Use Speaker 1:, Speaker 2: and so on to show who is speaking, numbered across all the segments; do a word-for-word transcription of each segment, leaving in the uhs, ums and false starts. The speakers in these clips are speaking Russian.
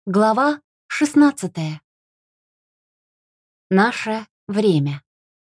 Speaker 1: Глава шестнадцатая. Наше время.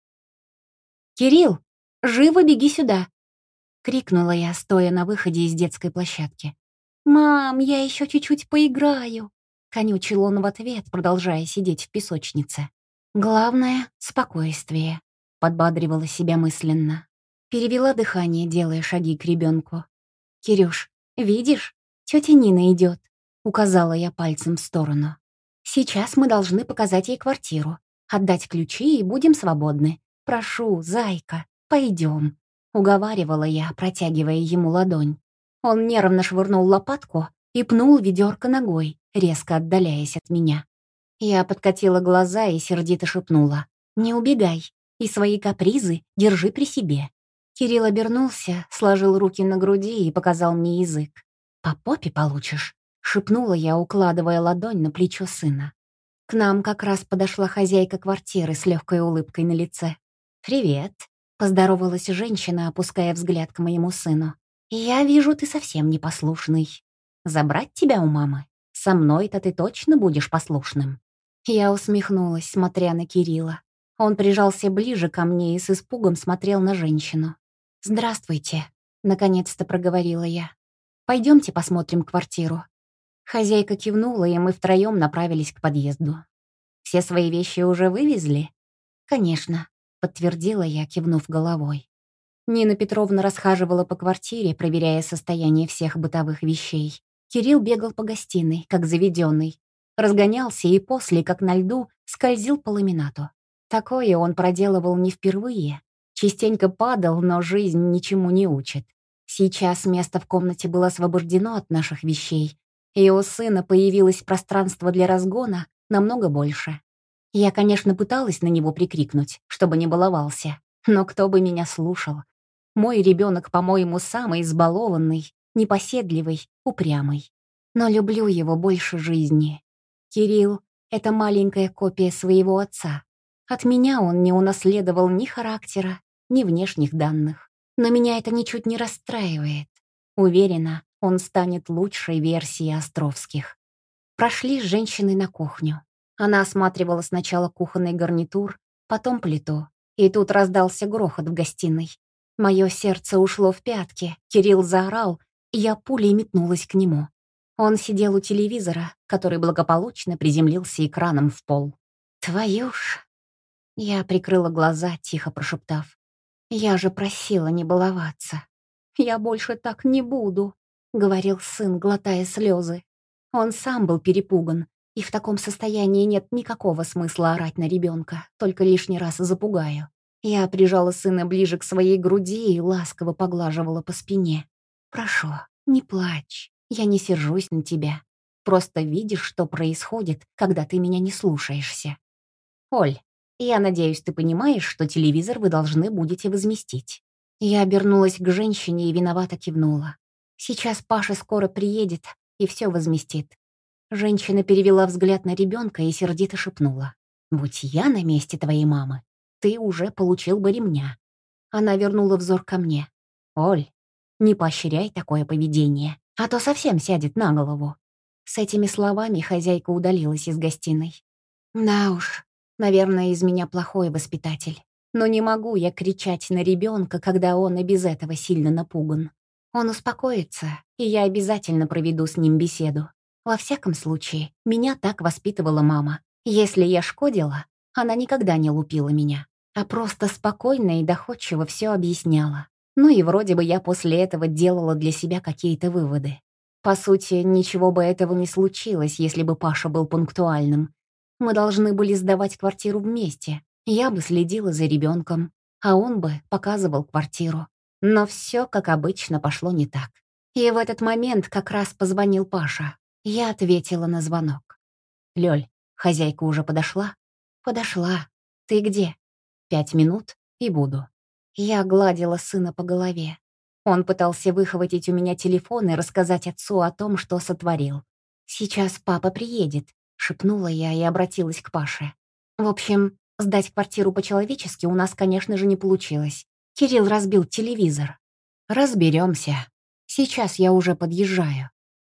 Speaker 1: «Кирилл, живо беги сюда!» — крикнула я, стоя на выходе из детской площадки. «Мам, я еще чуть-чуть поиграю!» — конючил он в ответ, продолжая сидеть в песочнице. «Главное — спокойствие», — подбадривала себя мысленно. Перевела дыхание, делая шаги к ребенку. «Кирюш, видишь, тетя Нина идет», — указала я пальцем в сторону. «Сейчас мы должны показать ей квартиру, отдать ключи и будем свободны. Прошу, зайка, пойдем», — уговаривала я, протягивая ему ладонь. Он нервно швырнул лопатку и пнул ведерко ногой, резко отдаляясь от меня. Я подкатила глаза и сердито шепнула: «Не убегай, и свои капризы держи при себе». Кирилл обернулся, сложил руки на груди и показал мне язык. «По попе получишь», — шепнула я, укладывая ладонь на плечо сына. К нам как раз подошла хозяйка квартиры с легкой улыбкой на лице. «Привет», — поздоровалась женщина, опуская взгляд к моему сыну. «Я вижу, ты совсем непослушный. Забрать тебя у мамы? Со мной-то ты точно будешь послушным». Я усмехнулась, смотря на Кирилла. Он прижался ближе ко мне и с испугом смотрел на женщину. «Здравствуйте», — наконец-то проговорила я. «Пойдемте посмотрим квартиру». Хозяйка кивнула, и мы втроем направились к подъезду. «Все свои вещи уже вывезли?» «Конечно», — подтвердила я, кивнув головой. Нина Петровна расхаживала по квартире, проверяя состояние всех бытовых вещей. Кирилл бегал по гостиной, как заведенный. Разгонялся и после, как на льду, скользил по ламинату. Такое он проделывал не впервые. Частенько падал, но жизнь ничему не учит. Сейчас место в комнате было освобождено от наших вещей, и у сына появилось пространство для разгона намного больше. Я, конечно, пыталась на него прикрикнуть, чтобы не баловался, но кто бы меня слушал? Мой ребенок, по-моему, самый избалованный, непоседливый, упрямый. Но люблю его больше жизни. Кирилл — это маленькая копия своего отца. От меня он не унаследовал ни характера, ни внешних данных. Но меня это ничуть не расстраивает. Уверена, он станет лучшей версией Островских. Прошли с женщиной на кухню. Она осматривала сначала кухонный гарнитур, потом плиту. И тут раздался грохот в гостиной. Мое сердце ушло в пятки, Кирилл заорал, и я пулей метнулась к нему. Он сидел у телевизора, который благополучно приземлился экраном в пол. «Твою ж...» Я прикрыла глаза, тихо прошептав: «Я же просила не баловаться». «Я больше так не буду», — говорил сын, глотая слезы. Он сам был перепуган, и в таком состоянии нет никакого смысла орать на ребенка, только лишний раз запугаю. Я прижала сына ближе к своей груди и ласково поглаживала по спине. «Прошу, не плачь, я не сержусь на тебя. Просто видишь, что происходит, когда ты меня не слушаешься. Оль, я надеюсь, ты понимаешь, что телевизор вы должны будете возместить». Я обернулась к женщине и виновато кивнула. «Сейчас Паша скоро приедет и все возместит». Женщина перевела взгляд на ребенка и сердито шепнула: «Будь я на месте твоей мамы, ты уже получил бы ремня». Она вернула взор ко мне. «Оль, не поощряй такое поведение, а то совсем сядет на голову». С этими словами хозяйка удалилась из гостиной. Да уж, наверное, из меня плохой воспитатель. Но не могу я кричать на ребенка, когда он и без этого сильно напуган. Он успокоится, и я обязательно проведу с ним беседу. Во всяком случае, меня так воспитывала мама. Если я шкодила, она никогда не лупила меня, а просто спокойно и доходчиво все объясняла. Ну и вроде бы я после этого делала для себя какие-то выводы. По сути, ничего бы этого не случилось, если бы Паша был пунктуальным. Мы должны были сдавать квартиру вместе. Я бы следила за ребенком, а он бы показывал квартиру. Но все, как обычно, пошло не так. И в этот момент как раз позвонил Паша. Я ответила на звонок. «Лёль, хозяйка уже подошла?» «Подошла. Ты где?» «Пять минут и буду». Я гладила сына по голове. Он пытался выхватить у меня телефон и рассказать отцу о том, что сотворил. «Сейчас папа приедет», — шепнула я и обратилась к Паше. «В общем, сдать квартиру по-человечески у нас, конечно же, не получилось. Кирилл разбил телевизор. Разберемся. Сейчас я уже подъезжаю».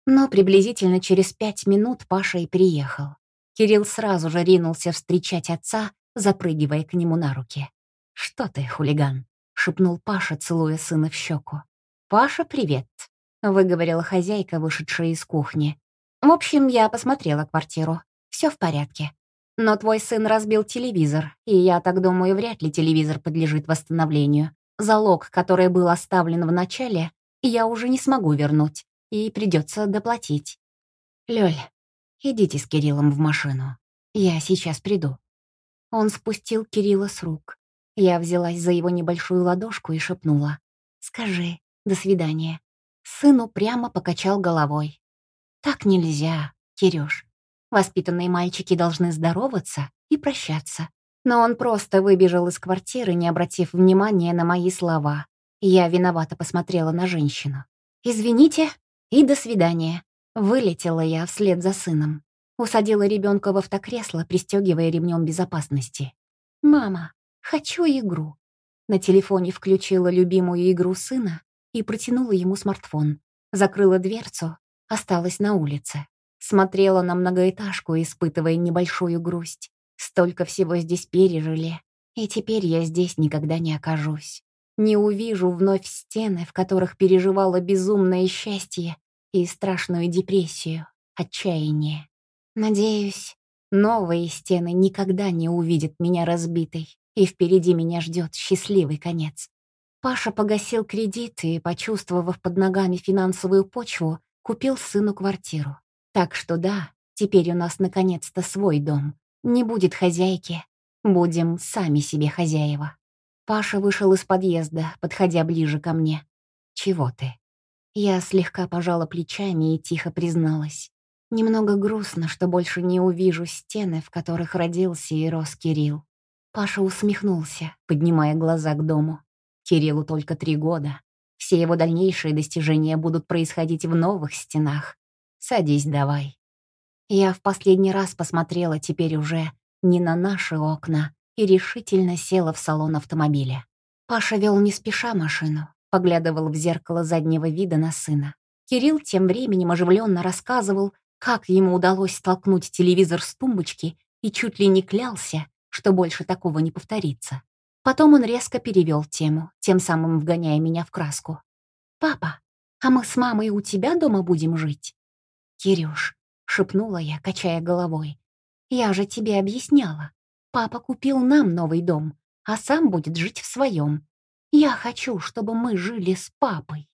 Speaker 1: Но приблизительно через пять минут Паша и приехал. Кирилл сразу же ринулся встречать отца, запрыгивая к нему на руки. «Что ты, хулиган?» — шепнул Паша, целуя сына в щеку. «Паша, привет», — выговорила хозяйка, вышедшая из кухни. «В общем, я посмотрела квартиру. Все в порядке. Но твой сын разбил телевизор, и я так думаю, вряд ли телевизор подлежит восстановлению. Залог, который был оставлен в начале, я уже не смогу вернуть, и придется доплатить. Лёль, идите с Кириллом в машину. Я сейчас приду». Он спустил Кирилла с рук. Я взялась за его небольшую ладошку и шепнула: «Скажи, до свидания». Сын упрямо покачал головой. «Так нельзя, Кирюш. Воспитанные мальчики должны здороваться и прощаться». Но он просто выбежал из квартиры, не обратив внимания на мои слова. Я виновато посмотрела на женщину. «Извините и до свидания». Вылетела я вслед за сыном. Усадила ребенка в автокресло, пристегивая ремнем безопасности. «Мама, хочу игру». На телефоне включила любимую игру сына и протянула ему смартфон. Закрыла дверцу, осталась на улице. Смотрела на многоэтажку, испытывая небольшую грусть. Столько всего здесь пережили, и теперь я здесь никогда не окажусь. Не увижу вновь стены, в которых переживала безумное счастье и страшную депрессию, отчаяние. Надеюсь, новые стены никогда не увидят меня разбитой, и впереди меня ждет счастливый конец. Паша погасил кредит и, почувствовав под ногами финансовую почву, купил сыну квартиру. Так что да, теперь у нас наконец-то свой дом. Не будет хозяйки, будем сами себе хозяева. Паша вышел из подъезда, подходя ближе ко мне. «Чего ты?» Я слегка пожала плечами и тихо призналась. Немного грустно, что больше не увижу стены, в которых родился и рос Кирилл. Паша усмехнулся, поднимая глаза к дому. Кириллу только три года. Все его дальнейшие достижения будут происходить в новых стенах. Садись давай. Я в последний раз посмотрела теперь уже не на наши окна и решительно села в салон автомобиля. Паша вел не спеша машину, поглядывал в зеркало заднего вида на сына. Кирилл тем временем оживленно рассказывал, как ему удалось столкнуть телевизор с тумбочки, и чуть ли не клялся, что больше такого не повторится. Потом он резко перевел тему, тем самым вгоняя меня в краску. «Папа, а мы с мамой у тебя дома будем жить?» «Кирюш», — шепнула я, качая головой, — «я же тебе объясняла. Папа купил нам новый дом, а сам будет жить в своем. Я хочу, чтобы мы жили с папой».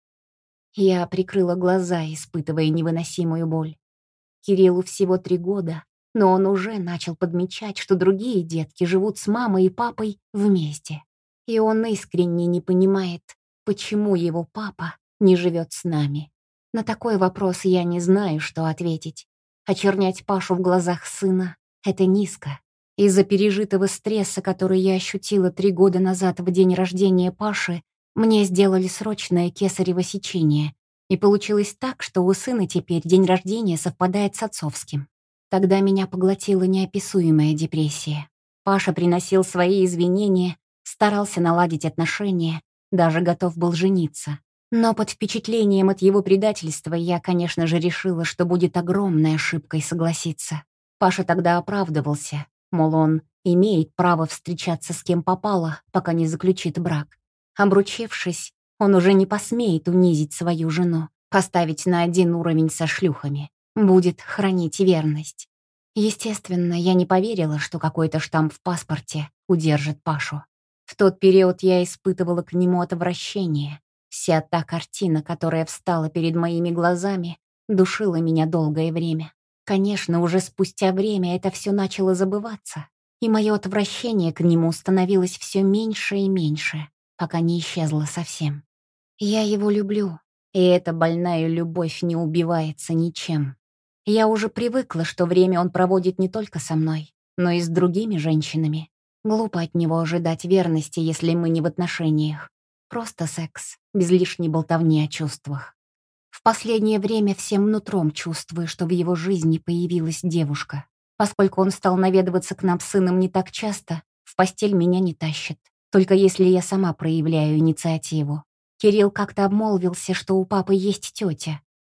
Speaker 1: Я прикрыла глаза, испытывая невыносимую боль. Кириллу всего три года, но он уже начал подмечать, что другие детки живут с мамой и папой вместе. И он искренне не понимает, почему его папа не живет с нами. На такой вопрос я не знаю, что ответить. Очернять Пашу в глазах сына — это низко. Из-за пережитого стресса, который я ощутила три года назад в день рождения Паши, мне сделали срочное кесарево сечение. И получилось так, что у сына теперь день рождения совпадает с отцовским. Тогда меня поглотила неописуемая депрессия. Паша приносил свои извинения, старался наладить отношения, даже готов был жениться. Но под впечатлением от его предательства я, конечно же, решила, что будет огромной ошибкой согласиться. Паша тогда оправдывался, мол, он имеет право встречаться с кем попало, пока не заключит брак. Обручившись, он уже не посмеет унизить свою жену, поставить на один уровень со шлюхами, будет хранить верность. Естественно, я не поверила, что какой-то штамп в паспорте удержит Пашу. В тот период я испытывала к нему отвращение. Вся та картина, которая встала перед моими глазами, душила меня долгое время. Конечно, уже спустя время это все начало забываться, и мое отвращение к нему становилось все меньше и меньше, пока не исчезло совсем. Я его люблю, и эта больная любовь не убивается ничем. Я уже привыкла, что время он проводит не только со мной, но и с другими женщинами. Глупо от него ожидать верности, если мы не в отношениях. Просто секс, без лишней болтовни о чувствах. В последнее время всем нутром чувствую, что в его жизни появилась девушка. Поскольку он стал наведываться к нам с сыном не так часто, в постель меня не тащит, только если я сама проявляю инициативу. Кирилл как-то обмолвился, что у папы есть тетя.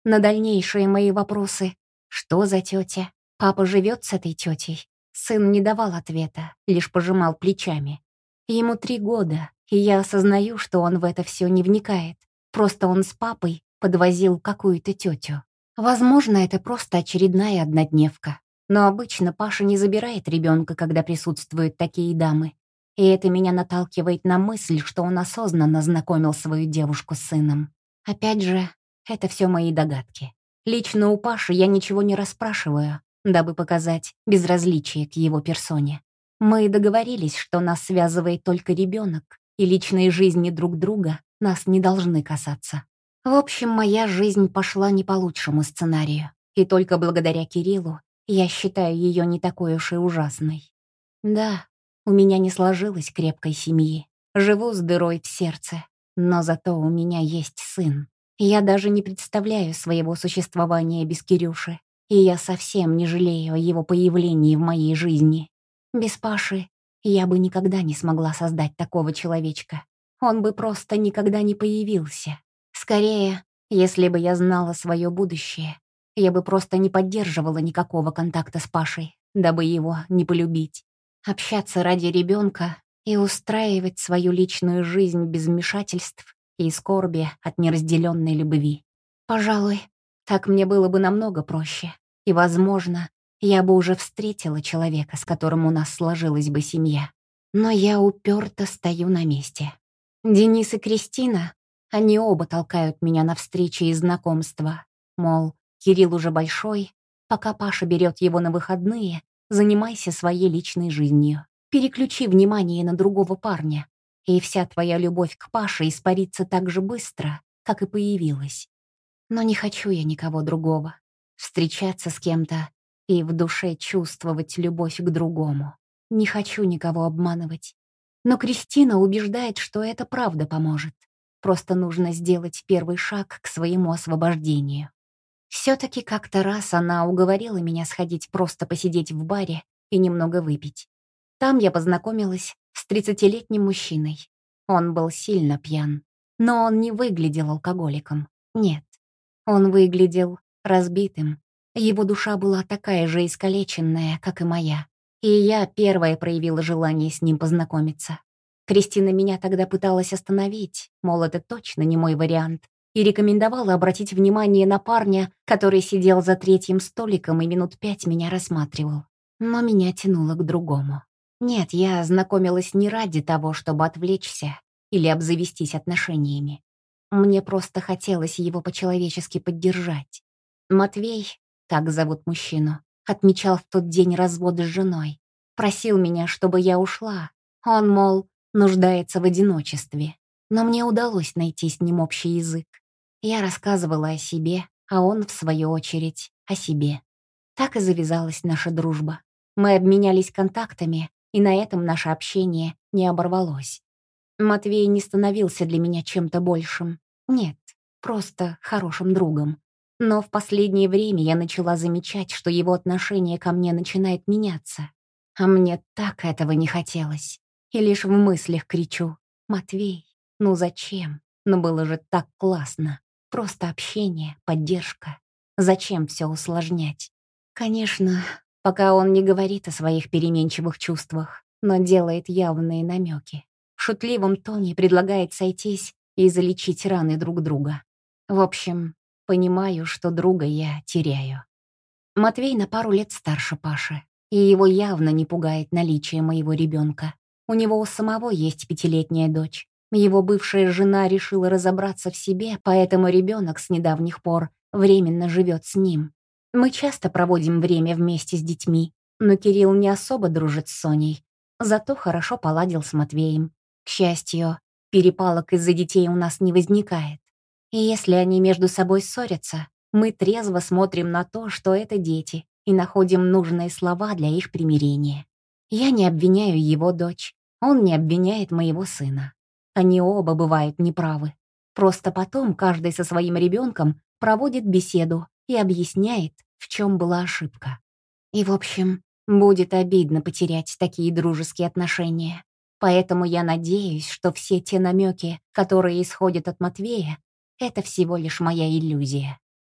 Speaker 1: На дальнейшие мои вопросы «Что за тетя? Папа живет с этой тетей?» Сын не давал ответа, лишь пожимал плечами. Ему три года, и я осознаю, что он в это все не вникает. Просто он с папой подвозил какую-то тетю. Возможно, это просто очередная однодневка. Но обычно Паша не забирает ребенка, когда присутствуют такие дамы. И это меня наталкивает на мысль, что он осознанно знакомил свою девушку с сыном. Опять же, это все мои догадки. Лично у Паши я ничего не расспрашиваю, дабы показать безразличие к его персоне. Мы договорились, что нас связывает только ребенок, и личные жизни друг друга нас не должны касаться. В общем, моя жизнь пошла не по лучшему сценарию, и только благодаря Кириллу я считаю ее не такой уж и ужасной. Да, у меня не сложилось крепкой семьи, живу с дырой в сердце, но зато у меня есть сын. Я даже не представляю своего существования без Кирюши, и я совсем не жалею о его появлении в моей жизни. Без Паши я бы никогда не смогла создать такого человечка. Он бы просто никогда не появился. Скорее, если бы я знала свое будущее, я бы просто не поддерживала никакого контакта с Пашей, дабы его не полюбить. Общаться ради ребенка и устраивать свою личную жизнь без вмешательств и скорби от неразделенной любви. Пожалуй, так мне было бы намного проще. И, возможно, я бы уже встретила человека, с которым у нас сложилась бы семья. Но я уперто стою на месте. Денис и Кристина, они оба толкают меня на встречи и знакомства. Мол, Кирилл уже большой, пока Паша берет его на выходные, занимайся своей личной жизнью. Переключи внимание на другого парня, и вся твоя любовь к Паше испарится так же быстро, как и появилась. Но не хочу я никого другого. Встречаться с кем-то и в душе чувствовать любовь к другому. Не хочу никого обманывать. Но Кристина убеждает, что это правда поможет. Просто нужно сделать первый шаг к своему освобождению. Все-таки как-то раз она уговорила меня сходить просто посидеть в баре и немного выпить. Там я познакомилась с тридцатилетним мужчиной. Он был сильно пьян, но он не выглядел алкоголиком. Нет, он выглядел разбитым. Его душа была такая же искалеченная, как и моя. И я первая проявила желание с ним познакомиться. Кристина меня тогда пыталась остановить, мол, это точно не мой вариант, и рекомендовала обратить внимание на парня, который сидел за третьим столиком и минут пять меня рассматривал. Но меня тянуло к другому. Нет, я знакомилась не ради того, чтобы отвлечься или обзавестись отношениями. Мне просто хотелось его по-человечески поддержать. Матвей, так зовут мужчину, отмечал в тот день развод с женой. Просил меня, чтобы я ушла. Он, мол, нуждается в одиночестве. Но мне удалось найти с ним общий язык. Я рассказывала о себе, а он, в свою очередь, о себе. Так и завязалась наша дружба. Мы обменялись контактами, и на этом наше общение не оборвалось. Матвей не становился для меня чем-то большим. Нет, просто хорошим другом. Но в последнее время я начала замечать, что его отношение ко мне начинает меняться. А мне так этого не хотелось. И лишь в мыслях кричу: «Матвей, ну зачем? Ну было же так классно. Просто общение, поддержка. Зачем все усложнять?» Конечно, пока он не говорит о своих переменчивых чувствах, но делает явные намеки. В шутливом тоне предлагает сойтись и залечить раны друг друга. В общем, понимаю, что друга я теряю. Матвей на пару лет старше Паши, и его явно не пугает наличие моего ребенка. У него у самого есть пятилетняя дочь. Его бывшая жена решила разобраться в себе, поэтому ребенок с недавних пор временно живет с ним. Мы часто проводим время вместе с детьми, но Кирилл не особо дружит с Соней, зато хорошо поладил с Матвеем. К счастью, перепалок из-за детей у нас не возникает. И если они между собой ссорятся, мы трезво смотрим на то, что это дети, и находим нужные слова для их примирения. Я не обвиняю его дочь, он не обвиняет моего сына. Они оба бывают неправы. Просто потом каждый со своим ребенком проводит беседу и объясняет, в чем была ошибка. И, в общем, будет обидно потерять такие дружеские отношения. Поэтому я надеюсь, что все те намеки, которые исходят от Матвея, это всего лишь моя иллюзия.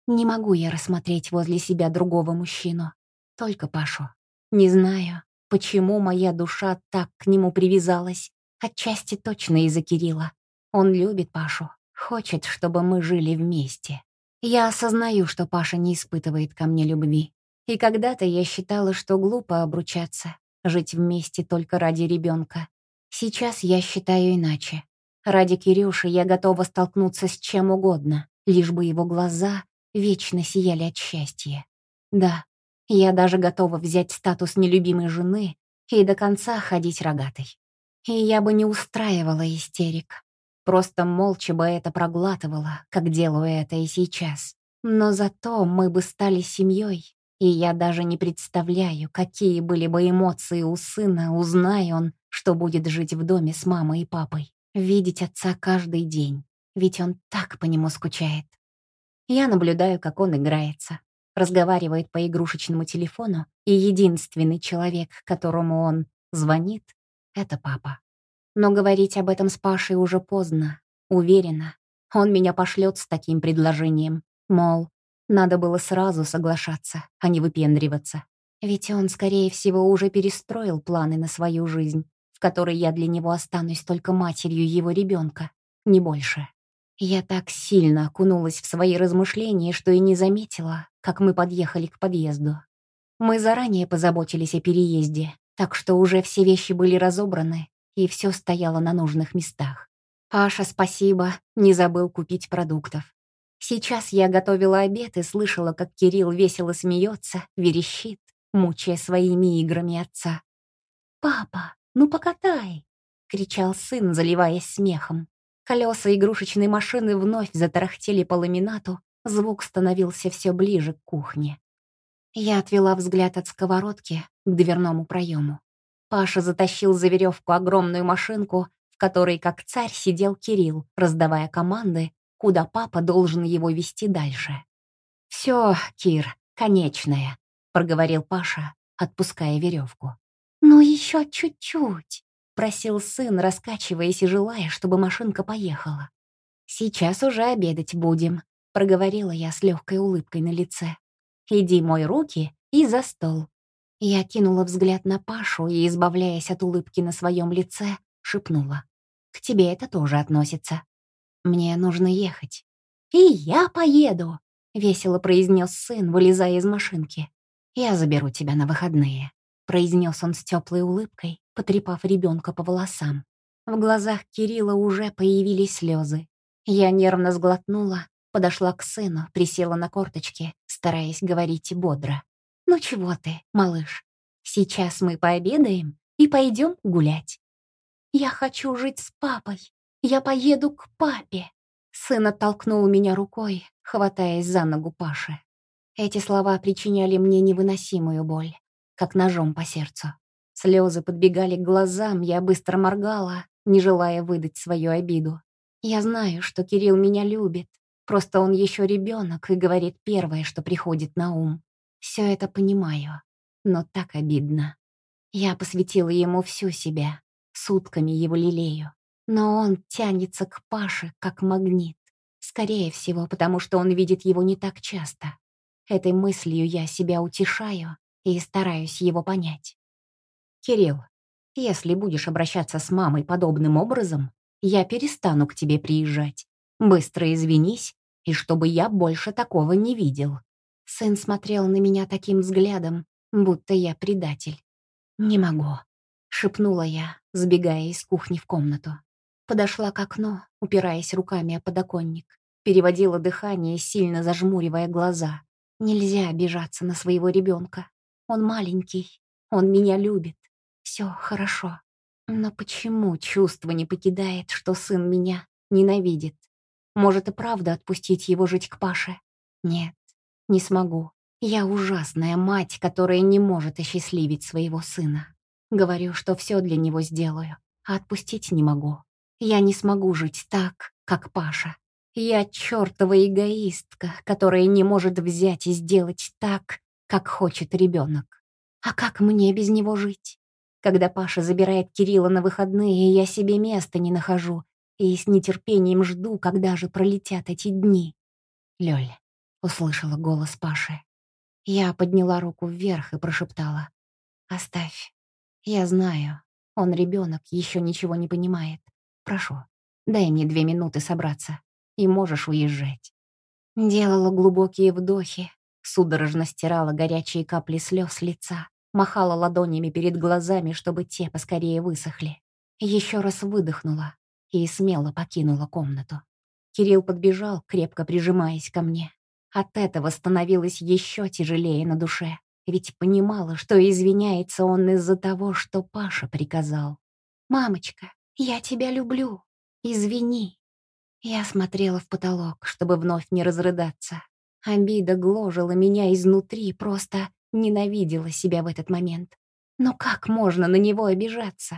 Speaker 1: Не могу я рассмотреть возле себя другого мужчину. Только Пашу. Не знаю, почему моя душа так к нему привязалась. Отчасти точно из-за Кирилла. Он любит Пашу, хочет, чтобы мы жили вместе. Я осознаю, что Паша не испытывает ко мне любви. И когда-то я считала, что глупо обручаться, жить вместе только ради ребенка. Сейчас я считаю иначе. Ради Кирюши я готова столкнуться с чем угодно, лишь бы его глаза вечно сияли от счастья. Да, я даже готова взять статус нелюбимой жены и до конца ходить рогатой. И я бы не устраивала истерик. Просто молча бы это проглатывала, как делаю это и сейчас. Но зато мы бы стали семьей, и я даже не представляю, какие были бы эмоции у сына, узнай он, что будет жить в доме с мамой и папой. Видеть отца каждый день, ведь он так по нему скучает. Я наблюдаю, как он играется, разговаривает по игрушечному телефону, и единственный человек, которому он звонит, — это папа. Но говорить об этом с Пашей уже поздно. Уверена, он меня пошлет с таким предложением. Мол, надо было сразу соглашаться, а не выпендриваться. Ведь он, скорее всего, уже перестроил планы на свою жизнь, в которой я для него останусь только матерью его ребенка, не больше. Я так сильно окунулась в свои размышления, что и не заметила, как мы подъехали к подъезду. Мы заранее позаботились о переезде, так что уже все вещи были разобраны, и все стояло на нужных местах. Паша, спасибо, не забыл купить продуктов. Сейчас я готовила обед и слышала, как Кирилл весело смеется, верещит, мучая своими играми отца. «Папа, ну покатай!» — кричал сын, заливаясь смехом. Колеса игрушечной машины вновь затарахтели по ламинату, звук становился все ближе к кухне. Я отвела взгляд от сковородки к дверному проему. Паша затащил за веревку огромную машинку, в которой, как царь, сидел Кирилл, раздавая команды, куда папа должен его вести дальше. «Все, Кир, конечная», — проговорил Паша, отпуская веревку. «Ну еще чуть-чуть», — просил сын, раскачиваясь и желая, чтобы машинка поехала. «Сейчас уже обедать будем», — проговорила я с легкой улыбкой на лице. «Иди мой руки и за стол». Я кинула взгляд на Пашу и, избавляясь от улыбки на своем лице, шепнула. «К тебе это тоже относится. Мне нужно ехать». «И я поеду», — весело произнес сын, вылезая из машинки. «Я заберу тебя на выходные», — произнес он с теплой улыбкой, потрепав ребенка по волосам. В глазах Кирилла уже появились слезы. Я нервно сглотнула, подошла к сыну, присела на корточки, стараясь говорить бодро. «Ну чего ты, малыш? Сейчас мы пообедаем и пойдем гулять». «Я хочу жить с папой. Я поеду к папе». Сын оттолкнул меня рукой, хватаясь за ногу Паши. Эти слова причиняли мне невыносимую боль, как ножом по сердцу. Слезы подбегали к глазам, я быстро моргала, не желая выдать свою обиду. Я знаю, что Кирилл меня любит, просто он еще ребенок и говорит первое, что приходит на ум. Все это понимаю, но так обидно. Я посвятила ему всю себя, сутками его лелею. Но он тянется к Паше, как магнит. Скорее всего, потому что он видит его не так часто. Этой мыслью я себя утешаю и стараюсь его понять. «Кирилл, если будешь обращаться с мамой подобным образом, я перестану к тебе приезжать. Быстро извинись, и чтобы я больше такого не видел». Сын смотрел на меня таким взглядом, будто я предатель. «Не могу», — шепнула я, сбегая из кухни в комнату. Подошла к окну, упираясь руками о подоконник. Переводила дыхание, сильно зажмуривая глаза. Нельзя обижаться на своего ребенка. Он маленький, он меня любит. Все хорошо. Но почему чувство не покидает, что сын меня ненавидит? Может и правда отпустить его жить к Паше? Нет, не смогу. Я ужасная мать, которая не может осчастливить своего сына. Говорю, что все для него сделаю, а отпустить не могу. Я не смогу жить так, как Паша. Я чертова эгоистка, которая не может взять и сделать так, как хочет ребенок. А как мне без него жить? Когда Паша забирает Кирилла на выходные, я себе места не нахожу и с нетерпением жду, когда же пролетят эти дни. Лёль, услышала голос Паши. Я подняла руку вверх и прошептала: «Оставь. Я знаю, он ребенок, еще ничего не понимает. Прошу, дай мне две минуты собраться, и можешь уезжать». Делала глубокие вдохи, судорожно стирала горячие капли слез с лица, махала ладонями перед глазами, чтобы те поскорее высохли. Еще раз выдохнула и смело покинула комнату. Кирилл подбежал, крепко прижимаясь ко мне. От этого становилось еще тяжелее на душе, ведь понимала, что извиняется он из-за того, что Паша приказал. «Мамочка, я тебя люблю. Извини». Я смотрела в потолок, чтобы вновь не разрыдаться. Обида гложила меня изнутри, просто ненавидела себя в этот момент. Но как можно на него обижаться?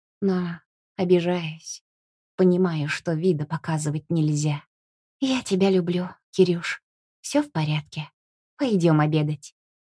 Speaker 1: Но обижаюсь. Понимаю, что вида показывать нельзя. «Я тебя люблю, Кирюш. Все в порядке. Пойдем обедать».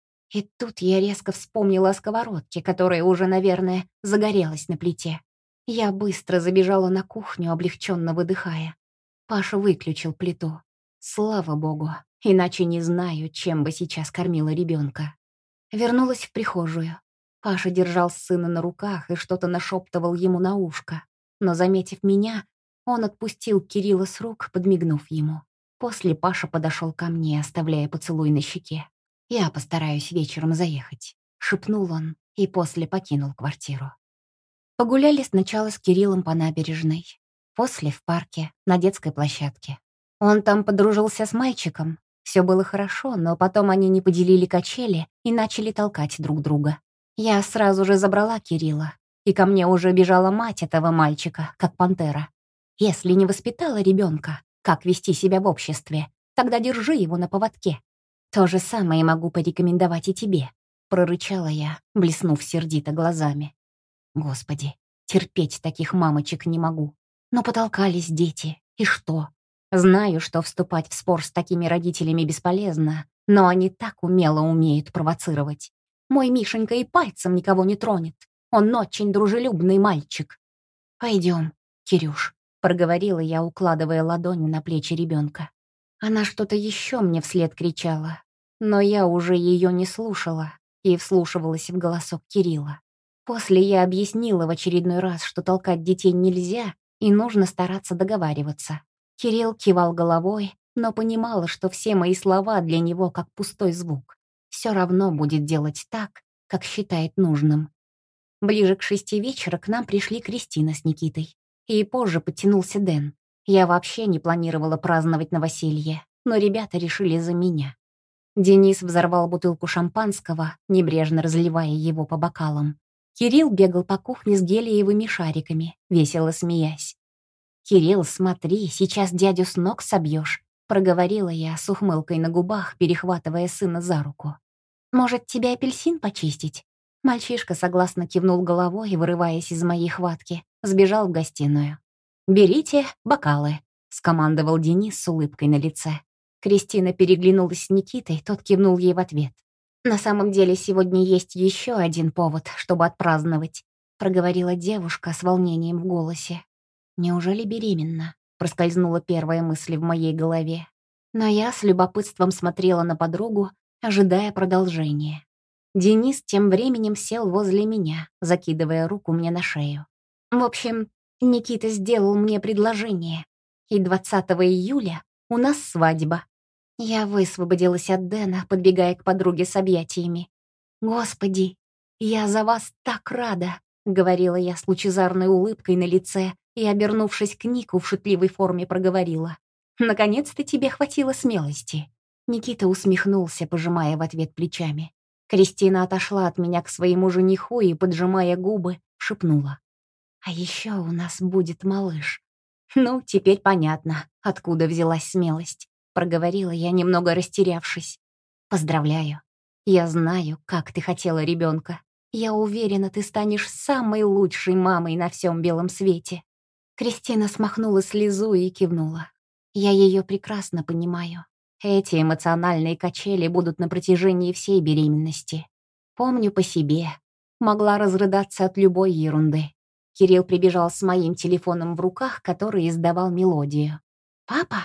Speaker 1: И тут я резко вспомнила о сковородке, которая уже, наверное, загорелась на плите. Я быстро забежала на кухню, облегченно выдыхая. Паша выключил плиту. Слава богу, иначе не знаю, чем бы сейчас кормила ребенка. Вернулась в прихожую. Паша держал сына на руках и что-то нашептывал ему на ушко. Но, заметив меня, он отпустил Кирилла с рук, подмигнув ему. После Паша подошел ко мне, оставляя поцелуй на щеке. «Я постараюсь вечером заехать», — шепнул он и после покинул квартиру. Погуляли сначала с Кириллом по набережной, после в парке, на детской площадке. Он там подружился с мальчиком. Все было хорошо, но потом они не поделили качели и начали толкать друг друга. Я сразу же забрала Кирилла, и ко мне уже бежала мать этого мальчика, как пантера. Если не воспитала ребенка, как вести себя в обществе, тогда держи его на поводке. То же самое могу порекомендовать и тебе, прорычала я, блеснув сердито глазами. Господи, терпеть таких мамочек не могу. Но потолкались дети, и что? Знаю, что вступать в спор с такими родителями бесполезно, но они так умело умеют провоцировать. Мой Мишенька и пальцем никого не тронет. Он очень дружелюбный мальчик. «Пойдем, Кирюш», — проговорила я, укладывая ладони на плечи ребенка. Она что-то еще мне вслед кричала, но я уже ее не слушала и вслушивалась в голосок Кирилла. После я объяснила в очередной раз, что толкать детей нельзя и нужно стараться договариваться. Кирилл кивал головой, но понимала, что все мои слова для него как пустой звук. Все равно будет делать так, как считает нужным. Ближе к шести вечера к нам пришли Кристина с Никитой. И позже подтянулся Дэн. Я вообще не планировала праздновать новоселье, но ребята решили за меня. Денис взорвал бутылку шампанского, небрежно разливая его по бокалам. Кирилл бегал по кухне с гелиевыми шариками, весело смеясь. «Кирилл, смотри, сейчас дядю с ног собьешь», — проговорила я с ухмылкой на губах, перехватывая сына за руку. «Может, тебе апельсин почистить?» Мальчишка согласно кивнул головой, вырываясь из моей хватки, сбежал в гостиную. «Берите бокалы», — скомандовал Денис с улыбкой на лице. Кристина переглянулась с Никитой, тот кивнул ей в ответ. «На самом деле сегодня есть еще один повод, чтобы отпраздновать», — проговорила девушка с волнением в голосе. «Неужели беременна?» — проскользнула первая мысль в моей голове. Но я с любопытством смотрела на подругу, ожидая продолжения. Денис тем временем сел возле меня, закидывая руку мне на шею. В общем, Никита сделал мне предложение, и двадцатого июля у нас свадьба. Я высвободилась от Дэна, подбегая к подруге с объятиями. «Господи, я за вас так рада!» — говорила я с лучезарной улыбкой на лице и, обернувшись к Нику, в шутливой форме проговорила. «Наконец-то тебе хватило смелости». Никита усмехнулся, пожимая в ответ плечами. Кристина отошла от меня к своему жениху и, поджимая губы, шепнула. «А еще у нас будет малыш». «Ну, теперь понятно, откуда взялась смелость», — проговорила я, немного растерявшись. «Поздравляю. Я знаю, как ты хотела ребенка. Я уверена, ты станешь самой лучшей мамой на всем белом свете». Кристина смахнула слезу и кивнула. Я ее прекрасно понимаю. Эти эмоциональные качели будут на протяжении всей беременности. Помню по себе. Могла разрыдаться от любой ерунды. Кирилл прибежал с моим телефоном в руках, который издавал мелодию. «Папа?» —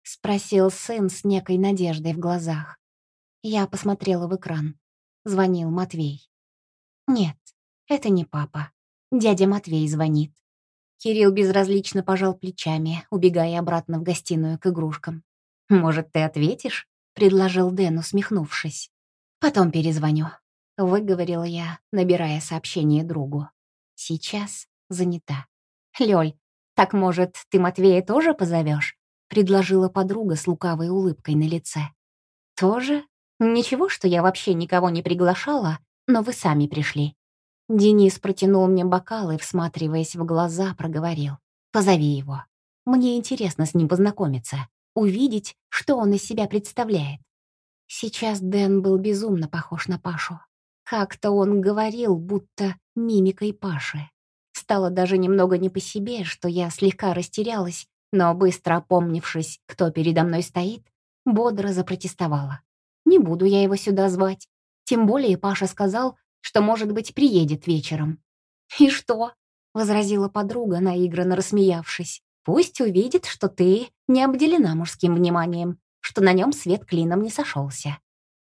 Speaker 1: спросил сын с некой надеждой в глазах. Я посмотрела в экран. Звонил Матвей. «Нет, это не папа. Дядя Матвей звонит». Кирилл безразлично пожал плечами, убегая обратно в гостиную к игрушкам. «Может, ты ответишь?» — предложил Дэн, усмехнувшись. «Потом перезвоню», — выговорила я, набирая сообщение другу. «Сейчас занята». «Лёль, так, может, ты Матвея тоже позовешь?» — предложила подруга с лукавой улыбкой на лице. «Тоже? Ничего, что я вообще никого не приглашала, но вы сами пришли». Денис протянул мне бокал и, всматриваясь в глаза, проговорил. «Позови его. Мне интересно с ним познакомиться, увидеть, что он из себя представляет». Сейчас Дэн был безумно похож на Пашу. Как-то он говорил, будто мимикой Паши. Стало даже немного не по себе, что я слегка растерялась, но, быстро опомнившись, кто передо мной стоит, бодро запротестовала. «Не буду я его сюда звать. Тем более Паша сказал, что, может быть, приедет вечером». «И что?» — возразила подруга, наигранно рассмеявшись. «Пусть увидит, что ты не обделена мужским вниманием, что на нем свет клином не сошелся».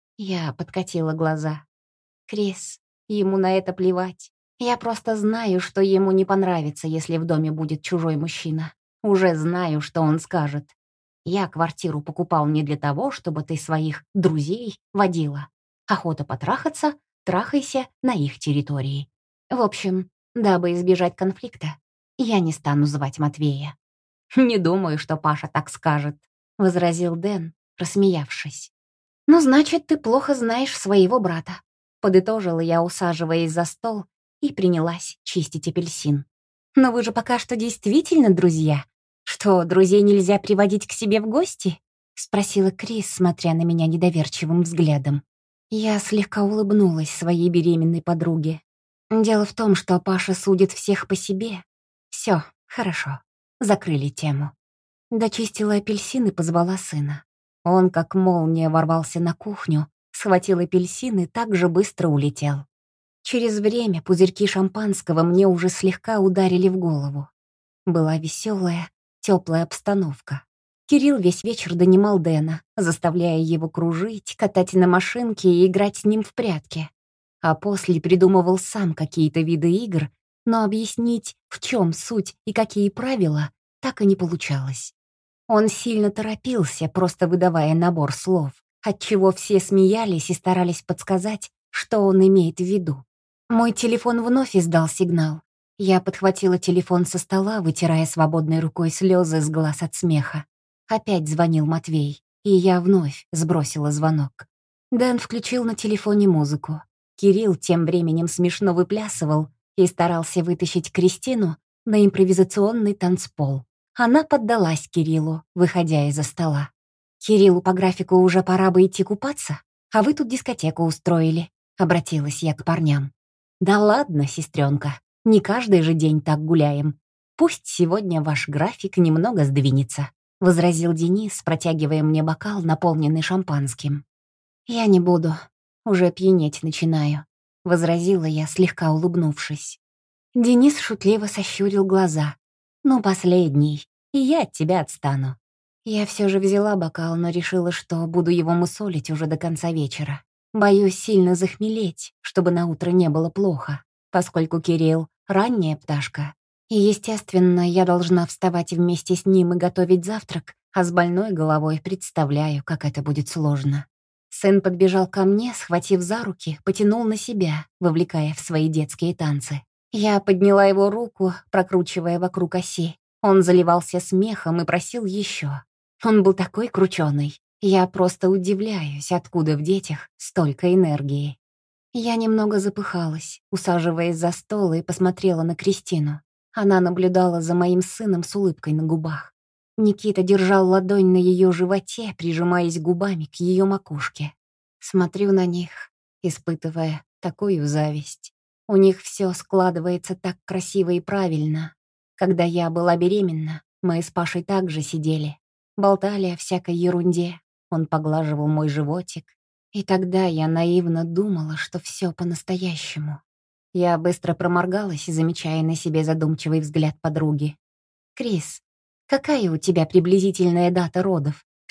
Speaker 1: Я подкатила глаза. «Крис, ему на это плевать. Я просто знаю, что ему не понравится, если в доме будет чужой мужчина. Уже знаю, что он скажет. Я квартиру покупал не для того, чтобы ты своих друзей водила. Охота потрахаться — трахайся на их территории. В общем, дабы избежать конфликта, я не стану звать Матвея». «Не думаю, что Паша так скажет», — возразил Дэн, рассмеявшись. «Ну, значит, ты плохо знаешь своего брата», — подытожила я, усаживаясь за стол, и принялась чистить апельсин. «Но вы же пока что действительно друзья. Что, друзей нельзя приводить к себе в гости?» — спросила Крис, смотря на меня недоверчивым взглядом. Я слегка улыбнулась своей беременной подруге. Дело в том, что Паша судит всех по себе. Все, хорошо, закрыли тему. Дочистила апельсин и позвала сына. Он, как молния, ворвался на кухню, схватил апельсин и так же быстро улетел. Через время пузырьки шампанского мне уже слегка ударили в голову. Была веселая, теплая обстановка. Кирилл весь вечер донимал Дэна, заставляя его кружить, катать на машинке и играть с ним в прятки. А после придумывал сам какие-то виды игр, но объяснить, в чем суть и какие правила, так и не получалось. Он сильно торопился, просто выдавая набор слов, отчего все смеялись и старались подсказать, что он имеет в виду. Мой телефон вновь издал сигнал. Я подхватила телефон со стола, вытирая свободной рукой слезы с глаз от смеха. Опять звонил Матвей, и я вновь сбросила звонок. Дэн включил на телефоне музыку. Кирилл тем временем смешно выплясывал и старался вытащить Кристину на импровизационный танцпол. Она поддалась Кириллу, выходя из-за стола. «Кириллу по графику уже пора бы идти купаться, а вы тут дискотеку устроили», — обратилась я к парням. «Да ладно, сестренка, не каждый же день так гуляем. Пусть сегодня ваш график немного сдвинется», — возразил Денис, протягивая мне бокал, наполненный шампанским. «Я не буду, уже пьянеть начинаю», — возразила я, слегка улыбнувшись. Денис шутливо сощурил глаза. «Ну, последний, и я от тебя отстану». Я все же взяла бокал, но решила, что буду его мусолить уже до конца вечера. Боюсь сильно захмелеть, чтобы на утро не было плохо, поскольку Кирилл — ранняя пташка. И, естественно, я должна вставать вместе с ним и готовить завтрак, а с больной головой представляю, как это будет сложно. Сын подбежал ко мне, схватив за руки, потянул на себя, вовлекая в свои детские танцы. Я подняла его руку, прокручивая вокруг оси. Он заливался смехом и просил еще. Он был такой крученый. Я просто удивляюсь, откуда в детях столько энергии. Я немного запыхалась, усаживаясь за стол, и посмотрела на Кристину. Она наблюдала за моим сыном с улыбкой на губах. Никита держал ладонь на ее животе, прижимаясь губами к ее макушке. Смотрю на них, испытывая такую зависть. У них все складывается так красиво и правильно. Когда я была беременна, мы с Пашей также сидели, болтали о всякой ерунде. Он поглаживал мой животик. И тогда я наивно думала, что все по-настоящему. Я быстро проморгалась, замечая на себе задумчивый взгляд подруги. «Крис, какая у тебя приблизительная дата родов?»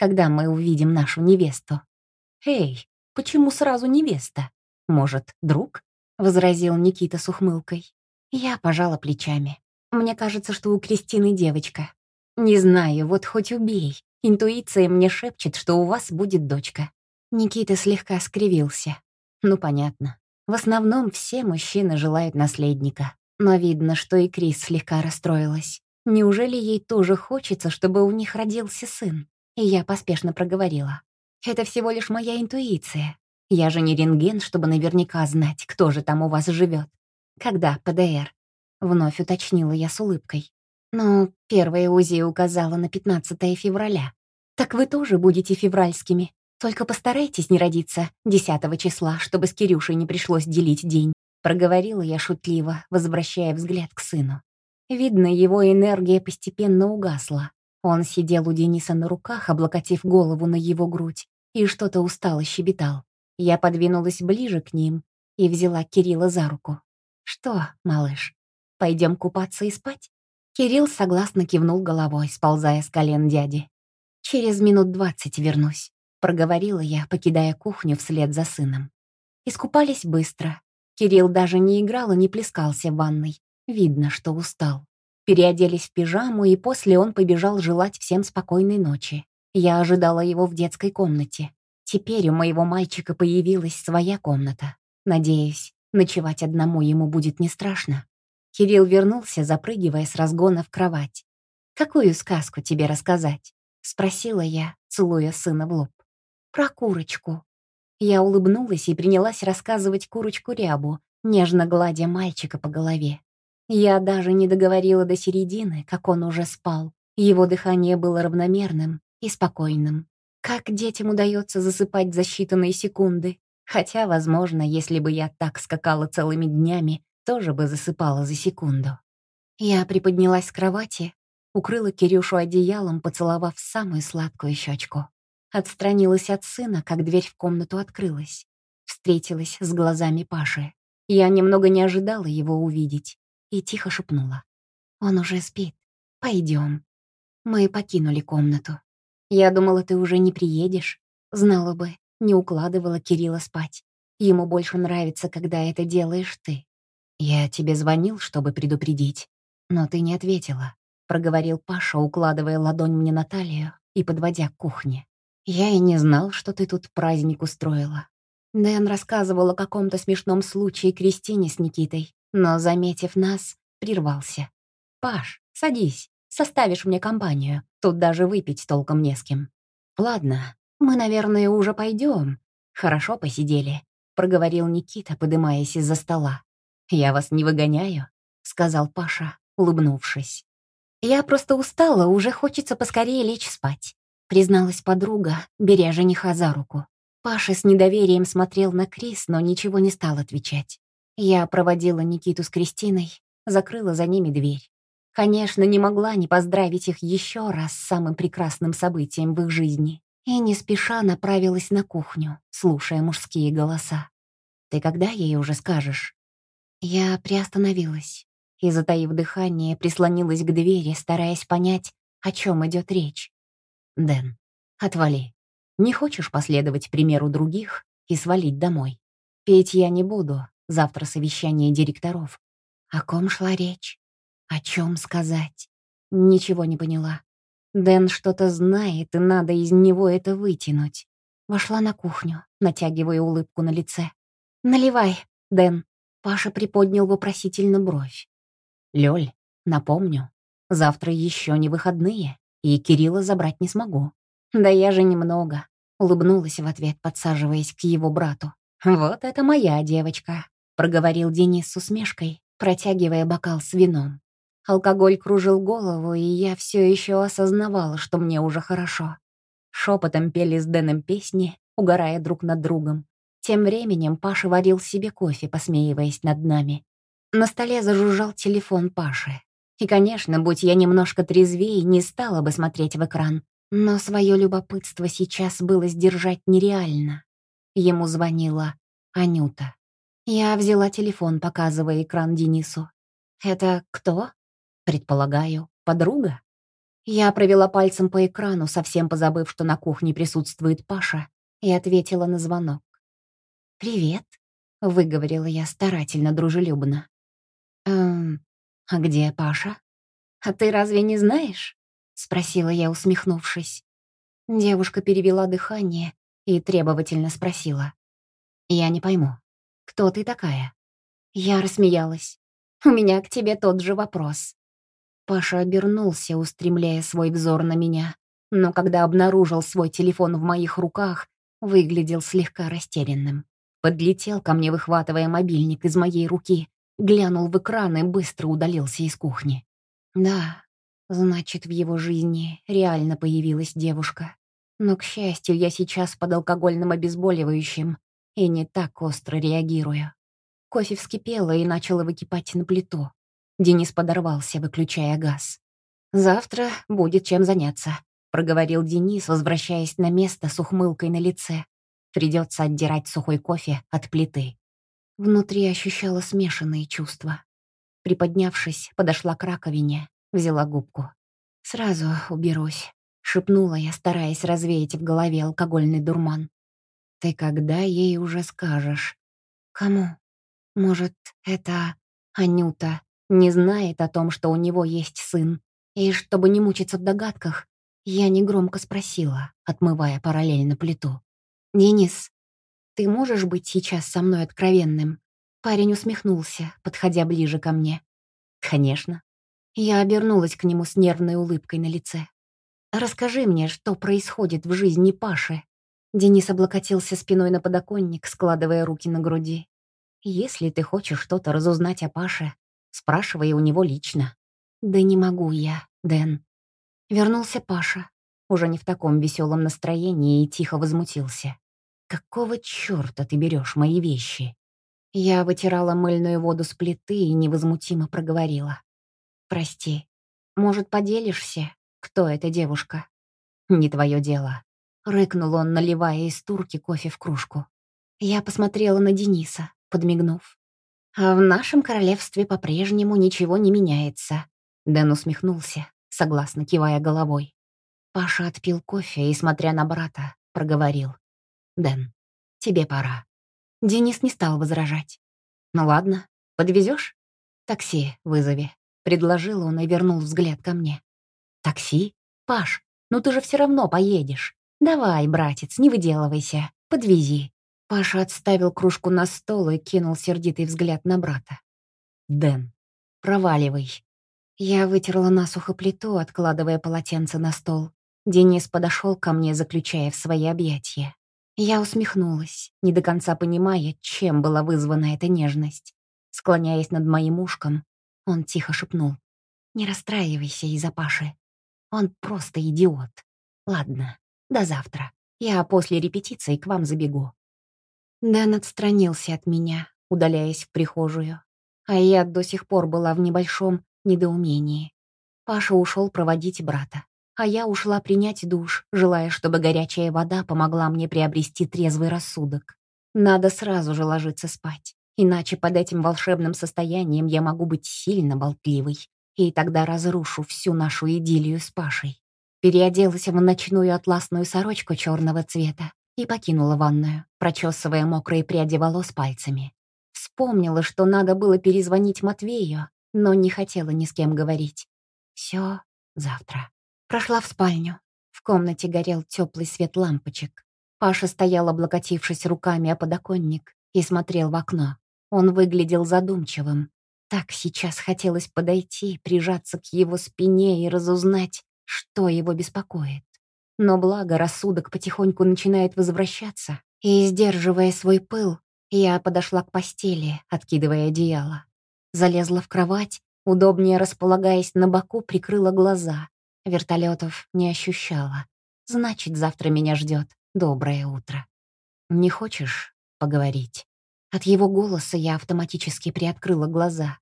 Speaker 1: когда мы увидим нашу невесту». «Эй, почему сразу невеста? Может, друг?» — возразил Никита с ухмылкой. Я пожала плечами. Мне кажется, что у Кристины девочка. Не знаю, вот хоть убей. Интуиция мне шепчет, что у вас будет дочка. Никита слегка скривился. Ну, понятно. В основном все мужчины желают наследника. Но видно, что и Крис слегка расстроилась. Неужели ей тоже хочется, чтобы у них родился сын? И я поспешно проговорила. Это всего лишь моя интуиция. Я же не рентген, чтобы наверняка знать, кто же там у вас живет. Когда ПДР? Вновь уточнила я с улыбкой. Ну, первая УЗИ указала на пятнадцатое февраля. Так вы тоже будете февральскими. Только постарайтесь не родиться десятого числа, чтобы с Кирюшей не пришлось делить день. Проговорила я шутливо, возвращая взгляд к сыну. Видно, его энергия постепенно угасла. Он сидел у Дениса на руках, облокотив голову на его грудь, и что-то устало щебетал. Я подвинулась ближе к ним и взяла Кирилла за руку. «Что, малыш, пойдем купаться и спать?» Кирилл согласно кивнул головой, сползая с колен дяди. «Через минут двадцать вернусь», — проговорила я, покидая кухню вслед за сыном. Искупались быстро. Кирилл даже не играл и не плескался в ванной. Видно, что устал. Переоделись в пижаму, и после он побежал желать всем спокойной ночи. Я ожидала его в детской комнате. Теперь у моего мальчика появилась своя комната. Надеюсь, ночевать одному ему будет не страшно. Кирилл вернулся, запрыгивая с разгона в кровать. «Какую сказку тебе рассказать?» — спросила я, целуя сына в лоб. «Про курочку». Я улыбнулась и принялась рассказывать курочку Рябу, нежно гладя мальчика по голове. Я даже не договорила до середины, как он уже спал. Его дыхание было равномерным и спокойным. Как детям удается засыпать за считанные секунды? Хотя, возможно, если бы я так скакала целыми днями, тоже бы засыпала за секунду. Я приподнялась с кровати, укрыла Кирюшу одеялом, поцеловав самую сладкую щечку. Отстранилась от сына, как дверь в комнату открылась. Встретилась с глазами Паши. Я немного не ожидала его увидеть и тихо шепнула. «Он уже спит. Пойдем». Мы покинули комнату. «Я думала, ты уже не приедешь. Знала бы, не укладывала Кирилла спать. Ему больше нравится, когда это делаешь ты. Я тебе звонил, чтобы предупредить, но ты не ответила», — проговорил Паша, укладывая ладонь мне на талию и подводя к кухне. «Я и не знал, что ты тут праздник устроила». Дэн рассказывал о каком-то смешном случае Кристине с Никитой, но, заметив нас, прервался. «Паш, садись, составишь мне компанию. Тут даже выпить толком не с кем». «Ладно, мы, наверное, уже пойдем. Хорошо посидели», — проговорил Никита, подымаясь из-за стола. «Я вас не выгоняю», — сказал Паша, улыбнувшись. «Я просто устала, уже хочется поскорее лечь спать», — призналась подруга, беря жениха за руку. Паша с недоверием смотрел на Крис, но ничего не стал отвечать. Я проводила Никиту с Кристиной, закрыла за ними дверь. Конечно, не могла не поздравить их еще раз с самым прекрасным событием в их жизни. И не спеша направилась на кухню, слушая мужские голоса. «Ты когда ей уже скажешь?» Я приостановилась и, затаив дыхание, прислонилась к двери, стараясь понять, о чем идет речь. «Дэн, отвали. Не хочешь последовать примеру других и свалить домой? Петь я не буду, завтра совещание директоров». О ком шла речь? О чем сказать? Ничего не поняла. Дэн что-то знает, и надо из него это вытянуть. Вошла на кухню, натягивая улыбку на лице. «Наливай, Дэн». Паша приподнял вопросительно бровь. «Лёль, напомню, завтра еще не выходные, и Кирилла забрать не смогу». «Да я же немного», — улыбнулась в ответ, подсаживаясь к его брату. «Вот это моя девочка», — проговорил Денис с усмешкой, протягивая бокал с вином. Алкоголь кружил голову, и я все еще осознавала, что мне уже хорошо. Шепотом пели с Дэном песни, угорая друг над другом. Тем временем Паша варил себе кофе, посмеиваясь над нами. На столе зажужжал телефон Паши. И, конечно, будь я немножко трезвее, не стала бы смотреть в экран. Но свое любопытство сейчас было сдержать нереально. Ему звонила Анюта. Я взяла телефон, показывая экран Денису. «Это кто?» «Предполагаю, подруга?» Я провела пальцем по экрану, совсем позабыв, что на кухне присутствует Паша, и ответила на звонок. «Привет», — выговорила я старательно дружелюбно. «Эм, а где Паша? А ты разве не знаешь?» — спросила я, усмехнувшись. Девушка перевела дыхание и требовательно спросила. «Я не пойму, кто ты такая?» Я рассмеялась. «У меня к тебе тот же вопрос». Паша обернулся, устремляя свой взор на меня, но когда обнаружил свой телефон в моих руках, выглядел слегка растерянным. Подлетел ко мне, выхватывая мобильник из моей руки, глянул в экран и быстро удалился из кухни. Да, значит, в его жизни реально появилась девушка. Но, к счастью, я сейчас под алкогольным обезболивающим и не так остро реагирую. Кофе вскипело и начало выкипать на плиту. Денис подорвался, выключая газ. «Завтра будет чем заняться», — проговорил Денис, возвращаясь на место с ухмылкой на лице. «Придется отдирать сухой кофе от плиты». Внутри ощущала смешанные чувства. Приподнявшись, подошла к раковине, взяла губку. «Сразу уберусь», — шепнула я, стараясь развеять в голове алкогольный дурман. «Ты когда ей уже скажешь?» «Кому? Может, это Анюта не знает о том, что у него есть сын?» И чтобы не мучиться в догадках, я негромко спросила, отмывая параллельно плиту. «Денис, ты можешь быть сейчас со мной откровенным?» Парень усмехнулся, подходя ближе ко мне. «Конечно». Я обернулась к нему с нервной улыбкой на лице. «Расскажи мне, что происходит в жизни Паши». Денис облокотился спиной на подоконник, складывая руки на груди. «Если ты хочешь что-то разузнать о Паше, спрашивай у него лично». «Да не могу я, Дэн». Вернулся Паша, уже не в таком веселом настроении, и тихо возмутился. «Какого чёрта ты берешь мои вещи?» Я вытирала мыльную воду с плиты и невозмутимо проговорила. «Прости, может, поделишься, кто эта девушка?» «Не твое дело», — рыкнул он, наливая из турки кофе в кружку. Я посмотрела на Дениса, подмигнув. «А в нашем королевстве по-прежнему ничего не меняется», — Дэн усмехнулся, согласно кивая головой. Паша отпил кофе и, смотря на брата, проговорил. «Дэн, тебе пора». Денис не стал возражать. «Ну ладно, подвезешь? Такси вызови», — предложил он и вернул взгляд ко мне. «Такси? Паш, ну ты же все равно поедешь. Давай, братец, не выделывайся, подвези». Паша отставил кружку на стол и кинул сердитый взгляд на брата. «Дэн, проваливай». Я вытерла насухо плиту, откладывая полотенце на стол. Денис подошел ко мне, заключая в свои объятия. Я усмехнулась, не до конца понимая, чем была вызвана эта нежность. Склоняясь над моим ушком, он тихо шепнул. «Не расстраивайся из-за Паши. Он просто идиот. Ладно, до завтра. Я после репетиции к вам забегу». Дэн отстранился от меня, удаляясь в прихожую. А я до сих пор была в небольшом недоумении. Паша ушел проводить брата, а я ушла принять душ, желая, чтобы горячая вода помогла мне приобрести трезвый рассудок. Надо сразу же ложиться спать, иначе под этим волшебным состоянием я могу быть сильно болтливой, и тогда разрушу всю нашу идиллию с Пашей. Переоделась в ночную атласную сорочку черного цвета и покинула ванную, прочесывая мокрые пряди волос пальцами. Вспомнила, что надо было перезвонить Матвею, но не хотела ни с кем говорить. Все завтра. Прошла в спальню. В комнате горел теплый свет лампочек. Паша стоял, облокотившись руками о подоконник, и смотрел в окно. Он выглядел задумчивым. Так сейчас хотелось подойти, прижаться к его спине и разузнать, что его беспокоит. Но благо рассудок потихоньку начинает возвращаться, и, сдерживая свой пыл, я подошла к постели, откидывая одеяло. Залезла в кровать, удобнее располагаясь на боку, прикрыла глаза. Вертолетов не ощущала. Значит, завтра меня ждет доброе утро. «Не хочешь поговорить?» От его голоса я автоматически приоткрыла глаза.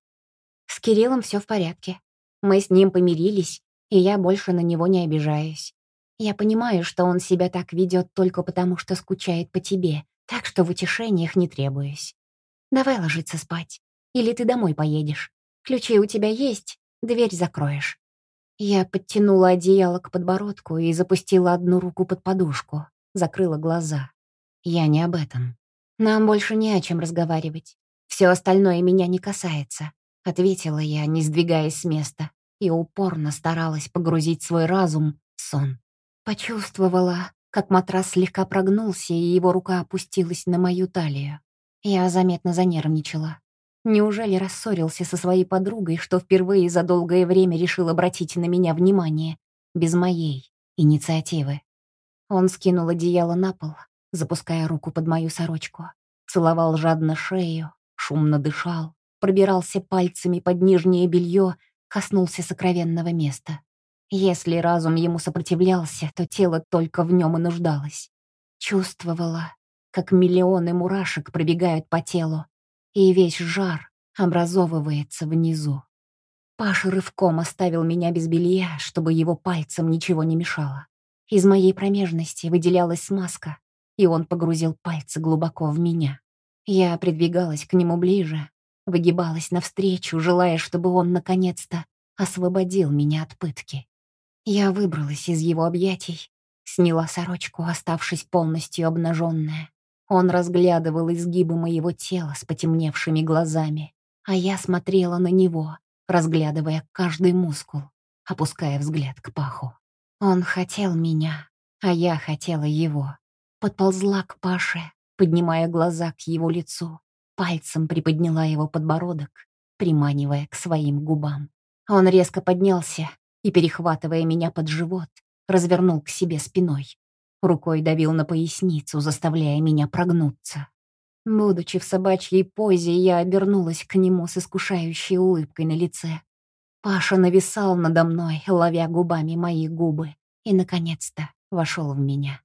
Speaker 1: С Кириллом все в порядке. Мы с ним помирились, и я больше на него не обижаюсь. Я понимаю, что он себя так ведет только потому, что скучает по тебе, так что в утешениях не требуюсь. Давай ложиться спать. Или ты домой поедешь. Ключи у тебя есть, дверь закроешь. Я подтянула одеяло к подбородку и запустила одну руку под подушку, закрыла глаза. Я не об этом. Нам больше не о чем разговаривать. Все остальное меня не касается, ответила я, не сдвигаясь с места, и упорно старалась погрузить свой разум в сон. Почувствовала, как матрас слегка прогнулся, и его рука опустилась на мою талию. Я заметно занервничала. Неужели рассорился со своей подругой, что впервые за долгое время решил обратить на меня внимание, без моей инициативы? Он скинул одеяло на пол, запуская руку под мою сорочку, целовал жадно шею, шумно дышал, пробирался пальцами под нижнее белье, коснулся сокровенного места. Если разум ему сопротивлялся, то тело только в нем и нуждалось. Чувствовала, как миллионы мурашек пробегают по телу, и весь жар образовывается внизу. Паша рывком оставил меня без белья, чтобы его пальцам ничего не мешало. Из моей промежности выделялась смазка, и он погрузил пальцы глубоко в меня. Я придвигалась к нему ближе, выгибалась навстречу, желая, чтобы он наконец-то освободил меня от пытки. Я выбралась из его объятий, сняла сорочку, оставшись полностью обнаженная. Он разглядывал изгибы моего тела с потемневшими глазами, а я смотрела на него, разглядывая каждый мускул, опуская взгляд к паху. Он хотел меня, а я хотела его. Подползла к Паше, поднимая глаза к его лицу, пальцем приподняла его подбородок, приманивая к своим губам. Он резко поднялся и, перехватывая меня под живот, развернул к себе спиной. Рукой давил на поясницу, заставляя меня прогнуться. Будучи в собачьей позе, я обернулась к нему с искушающей улыбкой на лице. Паша нависал надо мной, ловя губами мои губы, и, наконец-то, вошел в меня.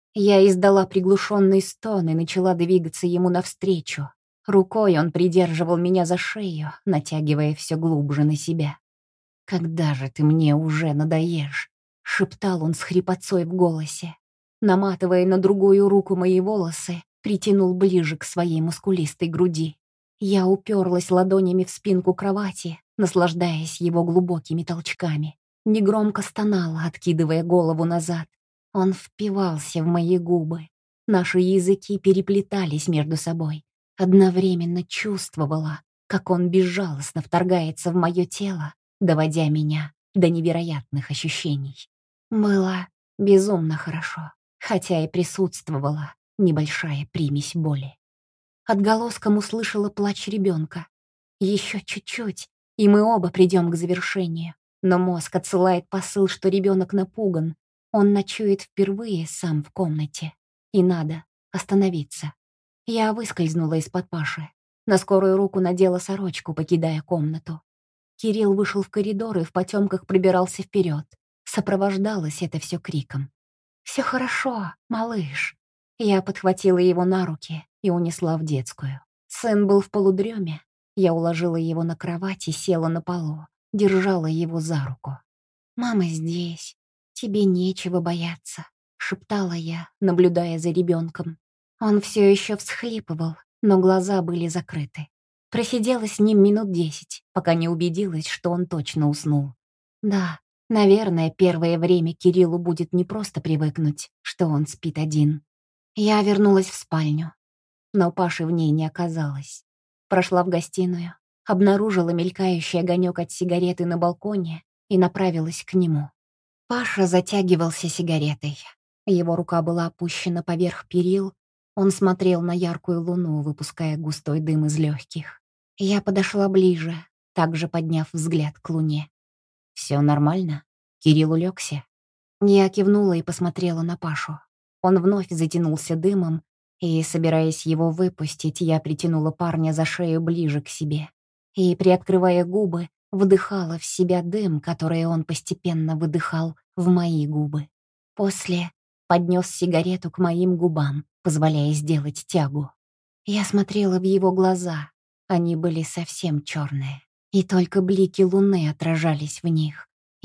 Speaker 1: Я издала приглушенный стон и начала двигаться ему навстречу. Рукой он придерживал меня за шею, натягивая все глубже на себя. «Когда же ты мне уже надоешь?» — шептал он с хрипотцой в голосе. Наматывая на другую руку мои волосы, притянул ближе к своей мускулистой груди. Я уперлась ладонями в спинку кровати, наслаждаясь его глубокими толчками. Негромко стонала, откидывая голову назад. Он впивался в мои губы. Наши языки переплетались между собой. Одновременно чувствовала, как он безжалостно вторгается в мое тело, доводя меня до невероятных ощущений. Было безумно хорошо, хотя и присутствовала небольшая примесь боли. Отголоском услышала плач ребенка. Еще чуть-чуть, и мы оба придем к завершению. Но мозг отсылает посыл, что ребенок напуган. Он ночует впервые сам в комнате. И надо остановиться. Я выскользнула из-под Паши. На скорую руку надела сорочку, покидая комнату. Кирилл вышел в коридор и в потемках пробирался вперед. Сопровождалось это все криком. «Все хорошо, малыш». Я подхватила его на руки и унесла в детскую. Сын был в полудреме. Я уложила его на кровать и села на полу, держала его за руку. «Мама здесь, тебе нечего бояться», — шептала я, наблюдая за ребенком. Он все еще всхлипывал, но глаза были закрыты. Просидела с ним минут десять, пока не убедилась, что он точно уснул. Да, наверное, первое время Кириллу будет непросто привыкнуть, что он спит один. Я вернулась в спальню, но Паши в ней не оказалось. Прошла в гостиную, обнаружила мелькающий огонек от сигареты на балконе и направилась к нему. Паша затягивался сигаретой. Его рука была опущена поверх перил. Он смотрел на яркую луну, выпуская густой дым из легких. Я подошла ближе, также подняв взгляд к луне. «Все нормально?» Кирилл улегся. Я кивнула и посмотрела на Пашу. Он вновь затянулся дымом, и, собираясь его выпустить, я притянула парня за шею ближе к себе и, приоткрывая губы, вдыхала в себя дым, который он постепенно выдыхал в мои губы. После поднес сигарету к моим губам, позволяя сделать тягу. Я смотрела в его глаза, они были совсем черные, и только блики луны отражались в них.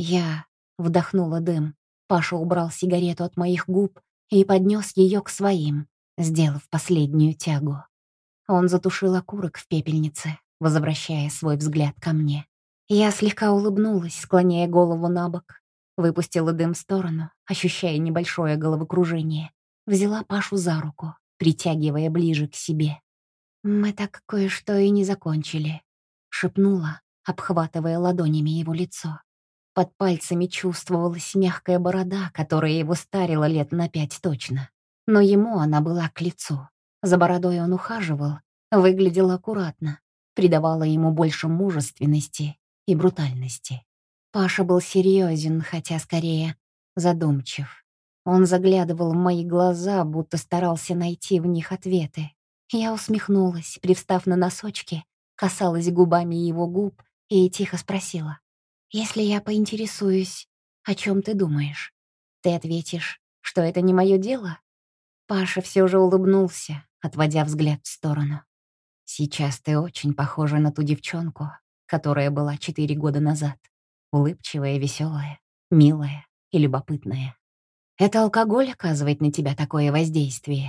Speaker 1: Я вдохнула дым. Паша убрал сигарету от моих губ и поднес ее к своим, сделав последнюю тягу. Он затушил окурок в пепельнице, возвращая свой взгляд ко мне. Я слегка улыбнулась, склоняя голову на бок. Выпустила дым в сторону, ощущая небольшое головокружение. Взяла Пашу за руку, притягивая ближе к себе. «Мы так кое-что и не закончили», — шепнула, обхватывая ладонями его лицо. Под пальцами чувствовалась мягкая борода, которая его старила лет на пять точно. Но ему она была к лицу. За бородой он ухаживал, выглядел аккуратно, придавала ему больше мужественности и брутальности. Паша был серьезен, хотя скорее задумчив. Он заглядывал в мои глаза, будто старался найти в них ответы. Я усмехнулась, привстав на носочки, касалась губами его губ и тихо спросила. «Если я поинтересуюсь, о чем ты думаешь, ты ответишь, что это не мое дело?» Паша все же улыбнулся, отводя взгляд в сторону. «Сейчас ты очень похожа на ту девчонку, которая была четыре года назад. Улыбчивая, веселая, милая и любопытная. Это алкоголь оказывает на тебя такое воздействие?»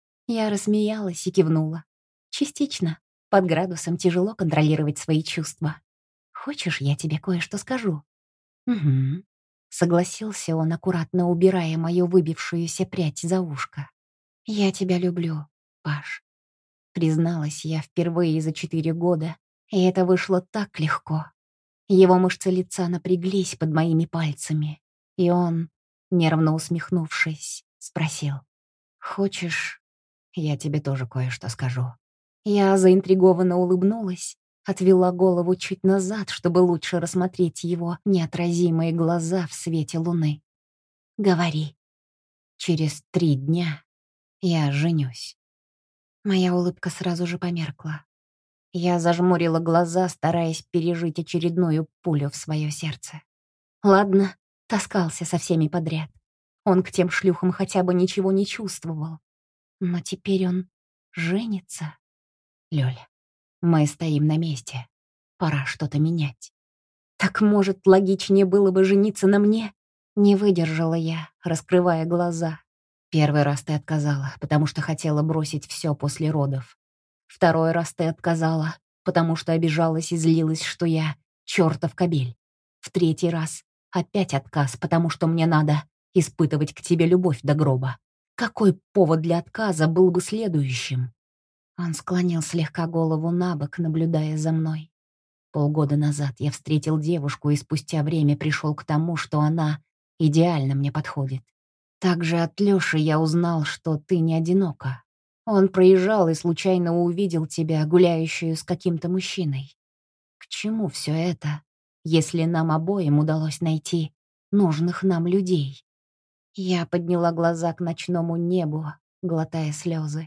Speaker 1: Я рассмеялась и кивнула. «Частично. Под градусом тяжело контролировать свои чувства. Хочешь, я тебе кое-что скажу?» «Угу», — согласился он, аккуратно убирая мою выбившуюся прядь за ушко. «Я тебя люблю, Паш», — призналась я впервые за четыре года, и это вышло так легко. Его мышцы лица напряглись под моими пальцами, и он, нервно усмехнувшись, спросил. «Хочешь, я тебе тоже кое-что скажу?» Я заинтригованно улыбнулась, отвела голову чуть назад, чтобы лучше рассмотреть его неотразимые глаза в свете луны. «Говори. Через три дня я женюсь». Моя улыбка сразу же померкла. Я зажмурила глаза, стараясь пережить очередную пулю в свое сердце. Ладно, таскался со всеми подряд. Он к тем шлюхам хотя бы ничего не чувствовал. Но теперь он женится. Лёль, мы стоим на месте. Пора что-то менять. Так, может, логичнее было бы жениться на мне? Не выдержала я, раскрывая глаза. Первый раз ты отказала, потому что хотела бросить все после родов. Второй раз ты отказала, потому что обижалась и злилась, что я чертов кобель. В третий раз опять отказ, потому что мне надо испытывать к тебе любовь до гроба. Какой повод для отказа был бы следующим? Он склонил слегка голову на бок, наблюдая за мной. Полгода назад я встретил девушку и спустя время пришел к тому, что она идеально мне подходит. Также от Лёши я узнал, что ты не одинока. Он проезжал и случайно увидел тебя, гуляющую с каким-то мужчиной. К чему все это, если нам обоим удалось найти нужных нам людей? Я подняла глаза к ночному небу, глотая слезы.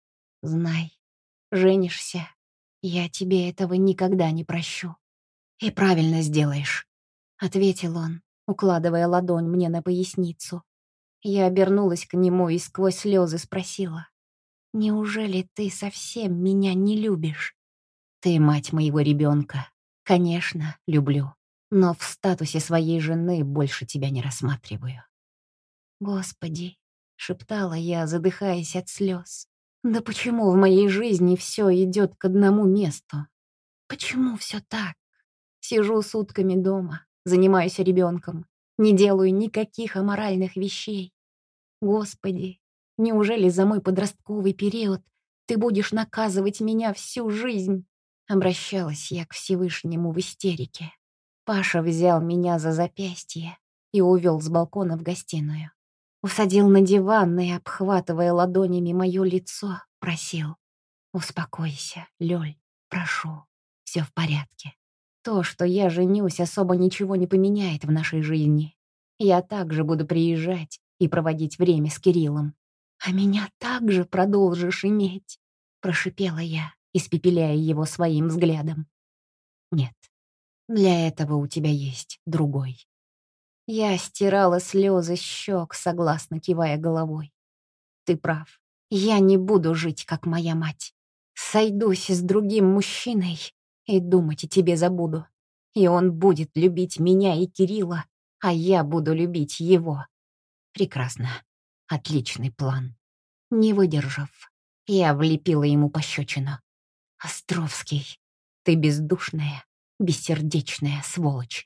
Speaker 1: Знай, женишься, я тебе этого никогда не прощу. И правильно сделаешь, — ответил он, укладывая ладонь мне на поясницу. Я обернулась к нему и сквозь слезы спросила. «Неужели ты совсем меня не любишь?» «Ты мать моего ребенка. Конечно, люблю. Но в статусе своей жены больше тебя не рассматриваю». «Господи», — шептала я, задыхаясь от слез. «Да почему в моей жизни все идет к одному месту? Почему все так? Сижу сутками дома, занимаюсь ребенком, не делаю никаких аморальных вещей. Господи, неужели за мой подростковый период ты будешь наказывать меня всю жизнь?» Обращалась я к Всевышнему в истерике. Паша взял меня за запястье и увел с балкона в гостиную. Усадил на диван и, обхватывая ладонями мое лицо, просил: «Успокойся, Лёль, прошу, все в порядке. То, что я женюсь, особо ничего не поменяет в нашей жизни. Я также буду приезжать и проводить время с Кириллом. А меня также продолжишь иметь», — прошипела я, испепеляя его своим взглядом. «Нет, для этого у тебя есть другой». Я стирала слезы с щек, согласно кивая головой. «Ты прав. Я не буду жить, как моя мать. Сойдусь с другим мужчиной и думать о тебе забуду. И он будет любить меня и Кирилла, а я буду любить его». Прекрасно. Отличный план. Не выдержав, я влепила ему пощечину. «Островский, ты бездушная, бессердечная сволочь.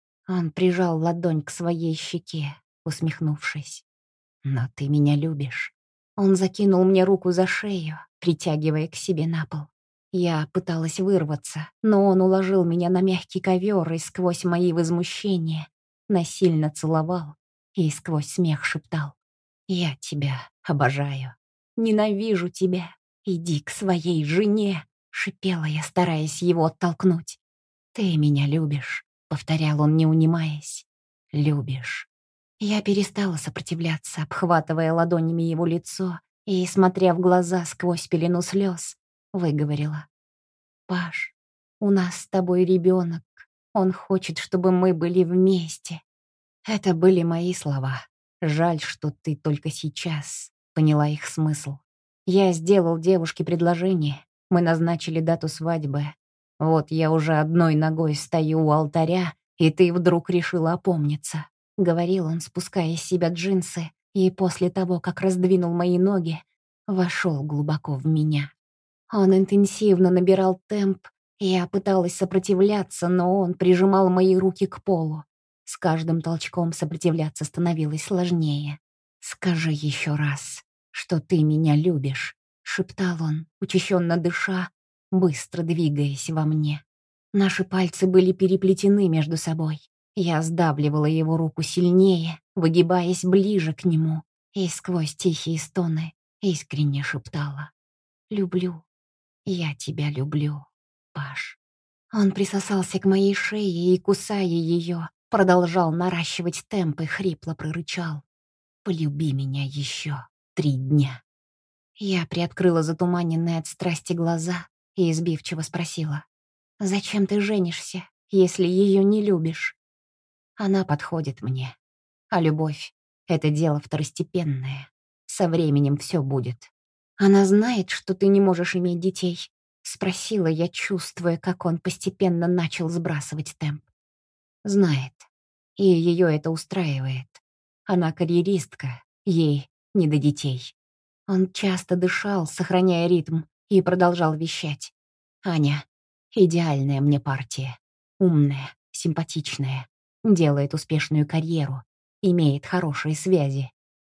Speaker 1: Он прижал ладонь к своей щеке, усмехнувшись. «Но ты меня любишь». Он закинул мне руку за шею, притягивая к себе на пол. Я пыталась вырваться, но он уложил меня на мягкий ковер и сквозь мои возмущения насильно целовал и сквозь смех шептал: «Я тебя обожаю, ненавижу тебя, иди к своей жене», — шипела я, стараясь его оттолкнуть. «Ты меня любишь», — повторял он, не унимаясь. «Любишь». Я перестала сопротивляться, обхватывая ладонями его лицо и, смотря в глаза сквозь пелену слез, выговорила: «Паш, у нас с тобой ребенок. Он хочет, чтобы мы были вместе». Это были мои слова. Жаль, что ты только сейчас поняла их смысл. Я сделал девушке предложение. Мы назначили дату свадьбы. Вот я уже одной ногой стою у алтаря, и ты вдруг решила опомниться. Говорил он, спуская с себя джинсы, и после того, как раздвинул мои ноги, вошел глубоко в меня. Он интенсивно набирал темп, я пыталась сопротивляться, но он прижимал мои руки к полу. С каждым толчком сопротивляться становилось сложнее. «Скажи еще раз, что ты меня любишь», — шептал он, учащенно дыша, быстро двигаясь во мне. Наши пальцы были переплетены между собой. Я сдавливала его руку сильнее, выгибаясь ближе к нему, и сквозь тихие стоны искренне шептала: «Люблю, я тебя люблю, Паш». Он присосался к моей шее и, кусая ее, продолжал наращивать темп и хрипло прорычал: «Полюби меня еще три дня». Я приоткрыла затуманенные от страсти глаза и избивчиво спросила: «Зачем ты женишься, если ее не любишь?» Она подходит мне. А любовь — это дело второстепенное. Со временем все будет. Она знает, что ты не можешь иметь детей? Спросила я, чувствуя, как он постепенно начал сбрасывать темп. Знает. И ее это устраивает. Она карьеристка, ей не до детей. Он часто дышал, сохраняя ритм, и продолжал вещать. «Аня — идеальная мне партия. Умная, симпатичная, делает успешную карьеру, имеет хорошие связи».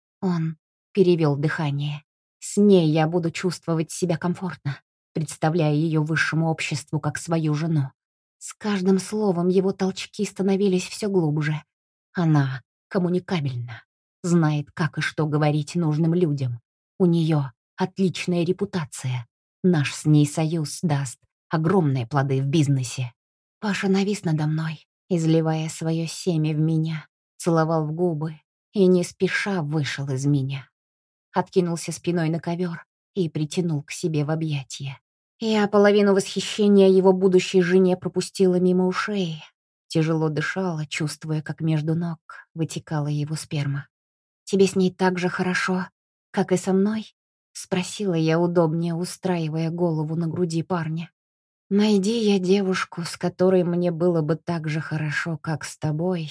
Speaker 1: Он перевел дыхание. «С ней я буду чувствовать себя комфортно, представляя ее высшему обществу как свою жену». С каждым словом его толчки становились все глубже. Она коммуникабельна, знает, как и что говорить нужным людям. У нее отличная репутация. Наш с ней союз даст огромные плоды в бизнесе. Паша навис надо мной, изливая свое семя в меня, целовал в губы и не спеша вышел из меня. Откинулся спиной на ковер и притянул к себе в объятия. Я половину восхищения его будущей жене пропустила мимо ушей. Тяжело дышала, чувствуя, как между ног вытекала его сперма. «Тебе с ней так же хорошо, как и со мной?» — спросила я, удобнее устраивая голову на груди парня. «Найди я девушку, с которой мне было бы так же хорошо, как с тобой,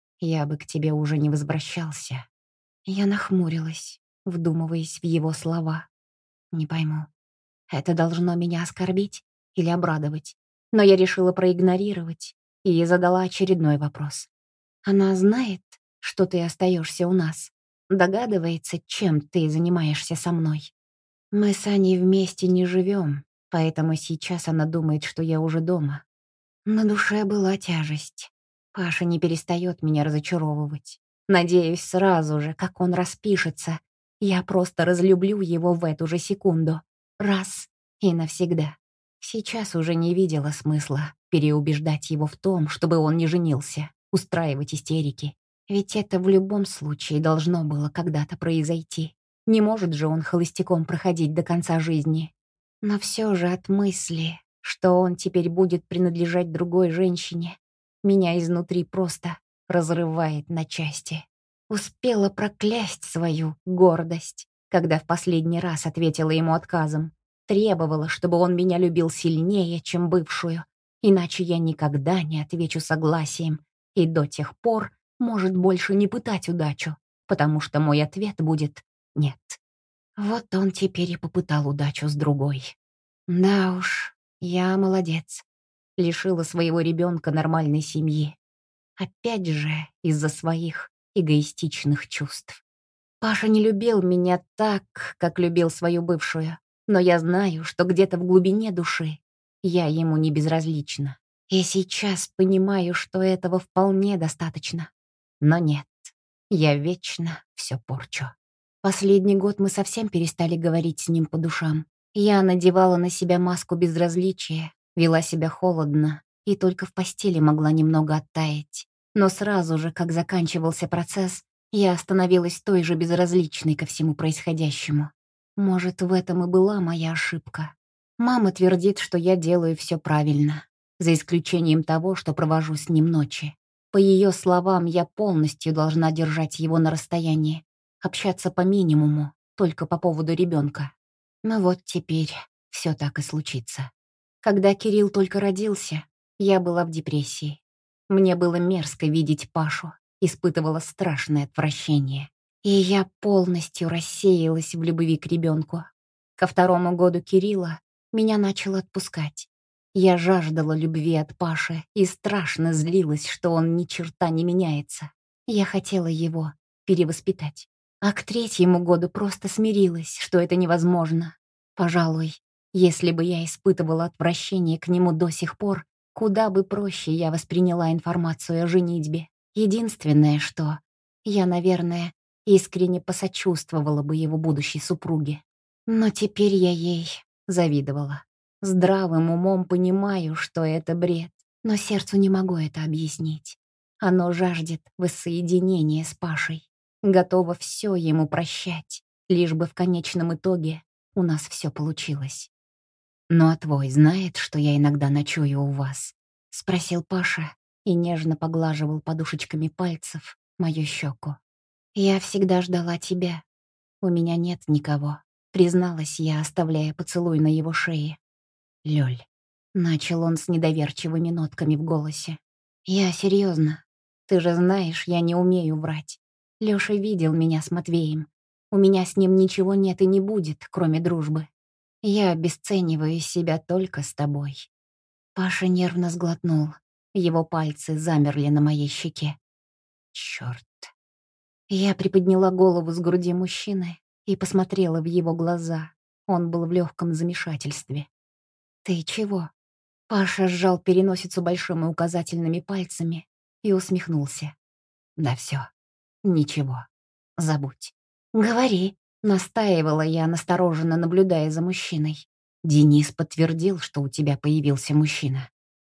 Speaker 1: я бы к тебе уже не возвращался». Я нахмурилась, вдумываясь в его слова. Не пойму, это должно меня оскорбить или обрадовать, но я решила проигнорировать и задала очередной вопрос. «Она знает, что ты остаешься у нас? Догадывается, чем ты занимаешься со мной?» «Мы с Аней вместе не живем, поэтому сейчас она думает, что я уже дома». На душе была тяжесть. Паша не перестает меня разочаровывать. Надеюсь, сразу же, как он распишется, я просто разлюблю его в эту же секунду. Раз и навсегда. Сейчас уже не видела смысла переубеждать его в том, чтобы он не женился, устраивать истерики. Ведь это в любом случае должно было когда-то произойти. Не может же он холостяком проходить до конца жизни. Но все же от мысли, что он теперь будет принадлежать другой женщине, меня изнутри просто разрывает на части. Успела проклясть свою гордость, когда в последний раз ответила ему отказом. Требовала, чтобы он меня любил сильнее, чем бывшую, иначе я никогда не отвечу согласием и до тех пор может больше не пытать удачу, потому что мой ответ будет «нет». Вот он теперь и попытал удачу с другой. Да уж, я молодец. лишила своего ребенка нормальной семьи. Опять же, из-за своих эгоистичных чувств. Паша не любил меня так, как любил свою бывшую, но я знаю, что где-то в глубине души я ему не безразлична. И сейчас понимаю, что этого вполне достаточно. Но нет, я вечно все порчу. Последний год мы совсем перестали говорить с ним по душам. Я надевала на себя маску безразличия, вела себя холодно и только в постели могла немного оттаять. Но сразу же, как заканчивался процесс, я становилась той же безразличной ко всему происходящему. Может, в этом и была моя ошибка. Мама твердит, что я делаю все правильно, за исключением того, что провожу с ним ночи. По ее словам, я полностью должна держать его на расстоянии, общаться по минимуму, только по поводу ребенка. Но вот теперь все так и случится. Когда Кирилл только родился, я была в депрессии. Мне было мерзко видеть Пашу, испытывала страшное отвращение. И я полностью рассеялась в любви к ребенку. Ко второму году Кирилла меня начало отпускать. Я жаждала любви от Паши и страшно злилась, что он ни черта не меняется. Я хотела его перевоспитать. А к третьему году просто смирилась, что это невозможно. Пожалуй, если бы я испытывала отвращение к нему до сих пор, куда бы проще я восприняла информацию о женитьбе. Единственное, что я, наверное, искренне посочувствовала бы его будущей супруге. Но теперь я ей завидовала. Здравым умом понимаю, что это бред, но сердцу не могу это объяснить. Оно жаждет воссоединения с Пашей, готово все ему прощать, лишь бы в конечном итоге у нас все получилось. «Ну а твой знает, что я иногда ночую у вас?» — спросил Паша и нежно поглаживал подушечками пальцев мою щеку. «Я всегда ждала тебя. У меня нет никого», — призналась я, оставляя поцелуй на его шее. «Лёль», — начал он с недоверчивыми нотками в голосе. «Я серьезно. Ты же знаешь, я не умею врать. Лёша видел меня с Матвеем. У меня с ним ничего нет и не будет, кроме дружбы. Я обесцениваю себя только с тобой». Паша нервно сглотнул. Его пальцы замерли на моей щеке. Чёрт. Я приподняла голову с груди мужчины и посмотрела в его глаза. Он был в легком замешательстве. «Ты чего?» Паша сжал переносицу большими указательными пальцами и усмехнулся. «Да все, ничего, забудь». «Говори», — настаивала я, настороженно наблюдая за мужчиной. «Денис подтвердил, что у тебя появился мужчина.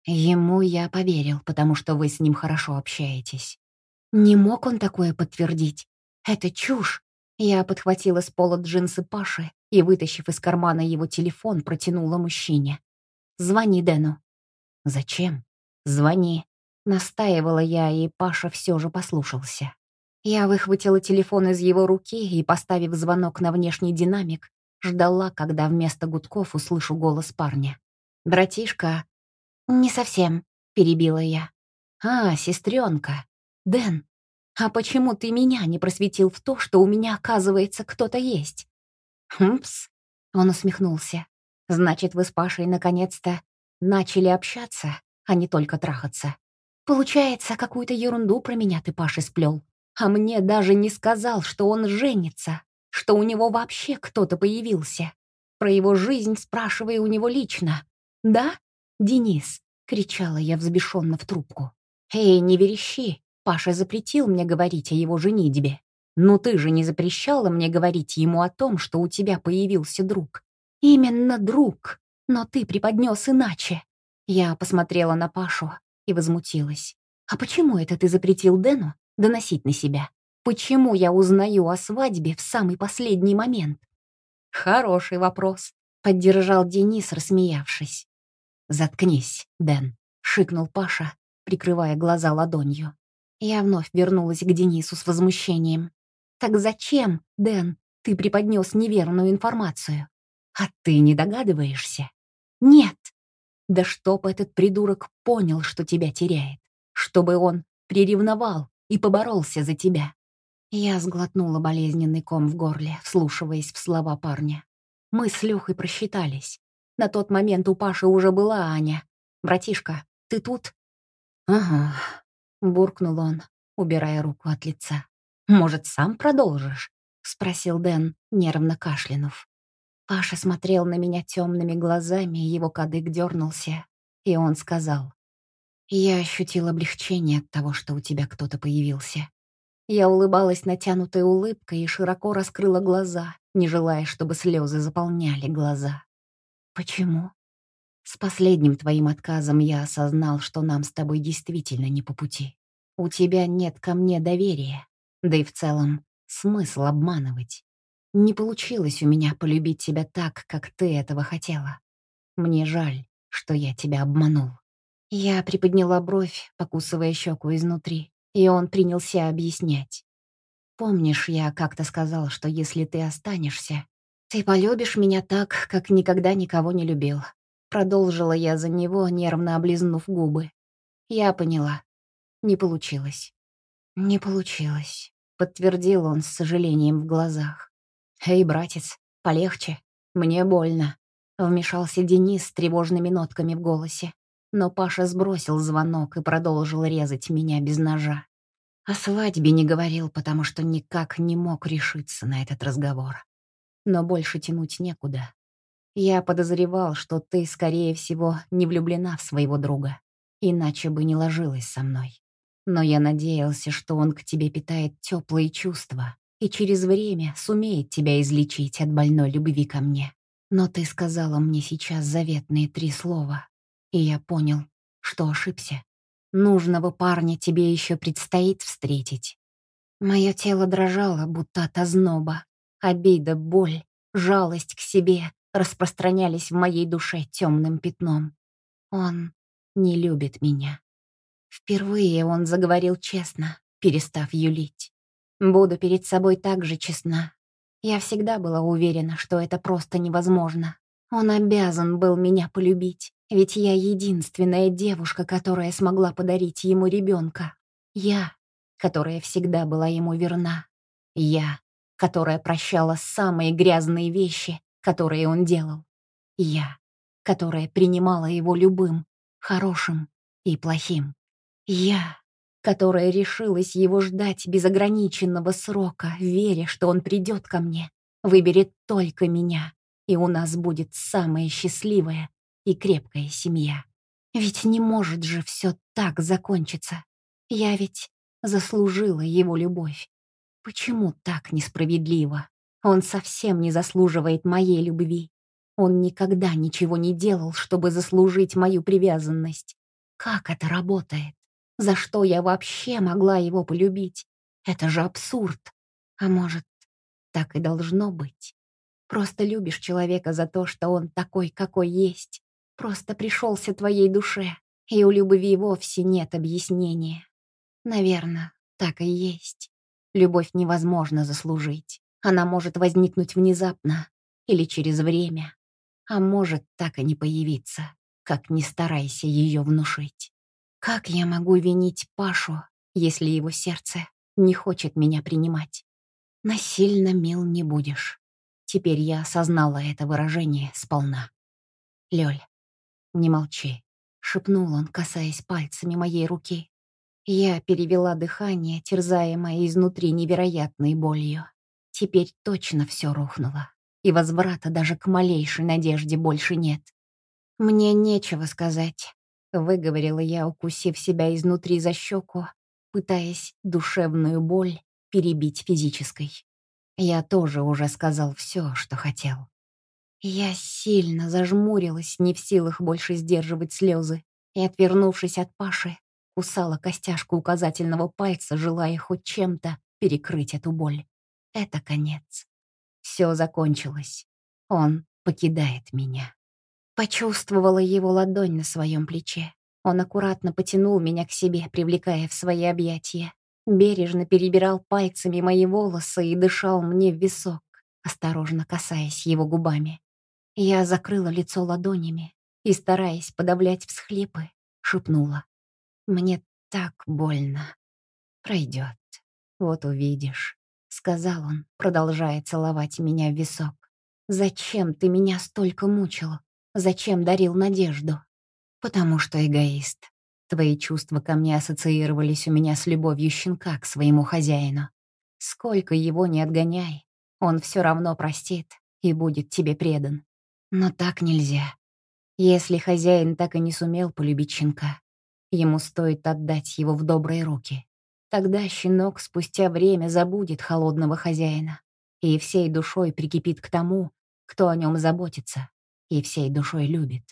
Speaker 1: Ему я поверил, потому что вы с ним хорошо общаетесь». Не мог он такое подтвердить. Это чушь. Я подхватила с пола джинсы Паши и, вытащив из кармана его телефон, протянула мужчине. «Звони Дэну». «Зачем?» «Звони», — настаивала я, и Паша все же послушался. Я выхватила телефон из его руки и, поставив звонок на внешний динамик, ждала, когда вместо гудков услышу голос парня. «Братишка». «Не совсем», — перебила я. «А, сестренка. Дэн, а почему ты меня не просветил в то, что у меня, оказывается, кто-то есть?» «Хмпс», — он усмехнулся. «Значит, вы с Пашей наконец-то начали общаться, а не только трахаться. Получается, какую-то ерунду про меня ты, Паше, сплел. А мне даже не сказал, что он женится, что у него вообще кто-то появился. Про его жизнь спрашивая у него лично. Да, Денис?» — кричала я взбешенно в трубку. «Эй, не верещи. Паша запретил мне говорить о его женитьбе. Но ты же не запрещала мне говорить ему о том, что у тебя появился друг. Именно друг. Но ты преподнес иначе». Я посмотрела на Пашу и возмутилась. «А почему это ты запретил Дэну доносить на себя? Почему я узнаю о свадьбе в самый последний момент?» «Хороший вопрос», — поддержал Денис, рассмеявшись. «Заткнись, Дэн», — шикнул Паша, прикрывая глаза ладонью. Я вновь вернулась к Денису с возмущением. «Так зачем, Дэн, ты преподнес неверную информацию? А ты не догадываешься?» «Нет». «Да чтоб этот придурок понял, что тебя теряет. Чтобы он приревновал и поборолся за тебя». Я сглотнула болезненный ком в горле, вслушиваясь в слова парня. Мы с Лёхой просчитались. На тот момент у Паши уже была Аня. Братишка, ты тут?» «Ага», — буркнул он, убирая руку от лица. «Может, сам продолжишь?» — спросил Дэн, нервно кашлянув. Паша смотрел на меня темными глазами, его кадык дернулся, и он сказал: «Я ощутил облегчение от того, что у тебя кто-то появился». Я улыбалась натянутой улыбкой и широко раскрыла глаза, не желая, чтобы слезы заполняли глаза. «Почему?» «С последним твоим отказом я осознал, что нам с тобой действительно не по пути. У тебя нет ко мне доверия, да и в целом смысл обманывать. Не получилось у меня полюбить тебя так, как ты этого хотела. Мне жаль, что я тебя обманул». Я приподняла бровь, покусывая щеку изнутри, и он принялся объяснять. «Помнишь, я как-то сказал, что если ты останешься, ты полюбишь меня так, как никогда никого не любил?» Продолжила я за него, нервно облизнув губы. Я поняла. Не получилось. «Не получилось», — подтвердил он с сожалением в глазах. «Эй, братец, полегче. Мне больно», — вмешался Денис с тревожными нотками в голосе. Но Паша сбросил звонок и продолжил резать меня без ножа. О свадьбе не говорил, потому что никак не мог решиться на этот разговор. Но больше тянуть некуда. Я подозревал, что ты, скорее всего, не влюблена в своего друга, иначе бы не ложилась со мной. Но я надеялся, что он к тебе питает теплые чувства и через время сумеет тебя излечить от больной любви ко мне. Но ты сказала мне сейчас заветные три слова, и я понял, что ошибся. Нужного парня тебе еще предстоит встретить. Мое тело дрожало, будто от озноба. Обида, боль, жалость к себе распространялись в моей душе темным пятном. Он не любит меня. Впервые он заговорил честно, перестав юлить. Буду перед собой так же честна. Я всегда была уверена, что это просто невозможно. Он обязан был меня полюбить, ведь я единственная девушка, которая смогла подарить ему ребенка. Я, которая всегда была ему верна. Я, которая прощала самые грязные вещи, которые он делал. Я, которая принимала его любым, хорошим и плохим. Я, которая решилась его ждать без ограниченного срока, веря, что он придет ко мне, выберет только меня, и у нас будет самая счастливая и крепкая семья. Ведь не может же все так закончиться. Я ведь заслужила его любовь. Почему так несправедливо? Он совсем не заслуживает моей любви. Он никогда ничего не делал, чтобы заслужить мою привязанность. Как это работает? За что я вообще могла его полюбить? Это же абсурд. А может, так и должно быть? Просто любишь человека за то, что он такой, какой есть. Просто пришелся твоей душе, и у любви вовсе нет объяснения. Наверное, так и есть. Любовь невозможно заслужить. Она может возникнуть внезапно или через время, а может так и не появиться, как ни старайся ее внушить. Как я могу винить Пашу, если его сердце не хочет меня принимать? Насильно мил не будешь. Теперь я осознала это выражение сполна. «Лёль, не молчи», — шепнул он, касаясь пальцами моей руки. Я перевела дыхание, терзаемое изнутри невероятной болью. Теперь точно все рухнуло, и возврата даже к малейшей надежде больше нет. «Мне нечего сказать», — выговорила я, укусив себя изнутри за щеку, пытаясь душевную боль перебить физической. Я тоже уже сказал все, что хотел. Я сильно зажмурилась, не в силах больше сдерживать слезы, и, отвернувшись от Паши, кусала костяшку указательного пальца, желая хоть чем-то перекрыть эту боль. Это конец. Все закончилось. Он покидает меня. Почувствовала его ладонь на своем плече. Он аккуратно потянул меня к себе, привлекая в свои объятия. Бережно перебирал пальцами мои волосы и дышал мне в висок, осторожно касаясь его губами. Я закрыла лицо ладонями и, стараясь подавлять всхлипы, шепнула: «Мне так больно. Пройдет. Вот увидишь», — сказал он, продолжая целовать меня в висок. «Зачем ты меня столько мучил? Зачем дарил надежду?» Потому что эгоист. Твои чувства ко мне ассоциировались у меня с любовью щенка к своему хозяину. Сколько его не отгоняй, он все равно простит и будет тебе предан. Но так нельзя. Если хозяин так и не сумел полюбить щенка, ему стоит отдать его в добрые руки. Тогда щенок спустя время забудет холодного хозяина и всей душой прикипит к тому, кто о нем заботится и всей душой любит.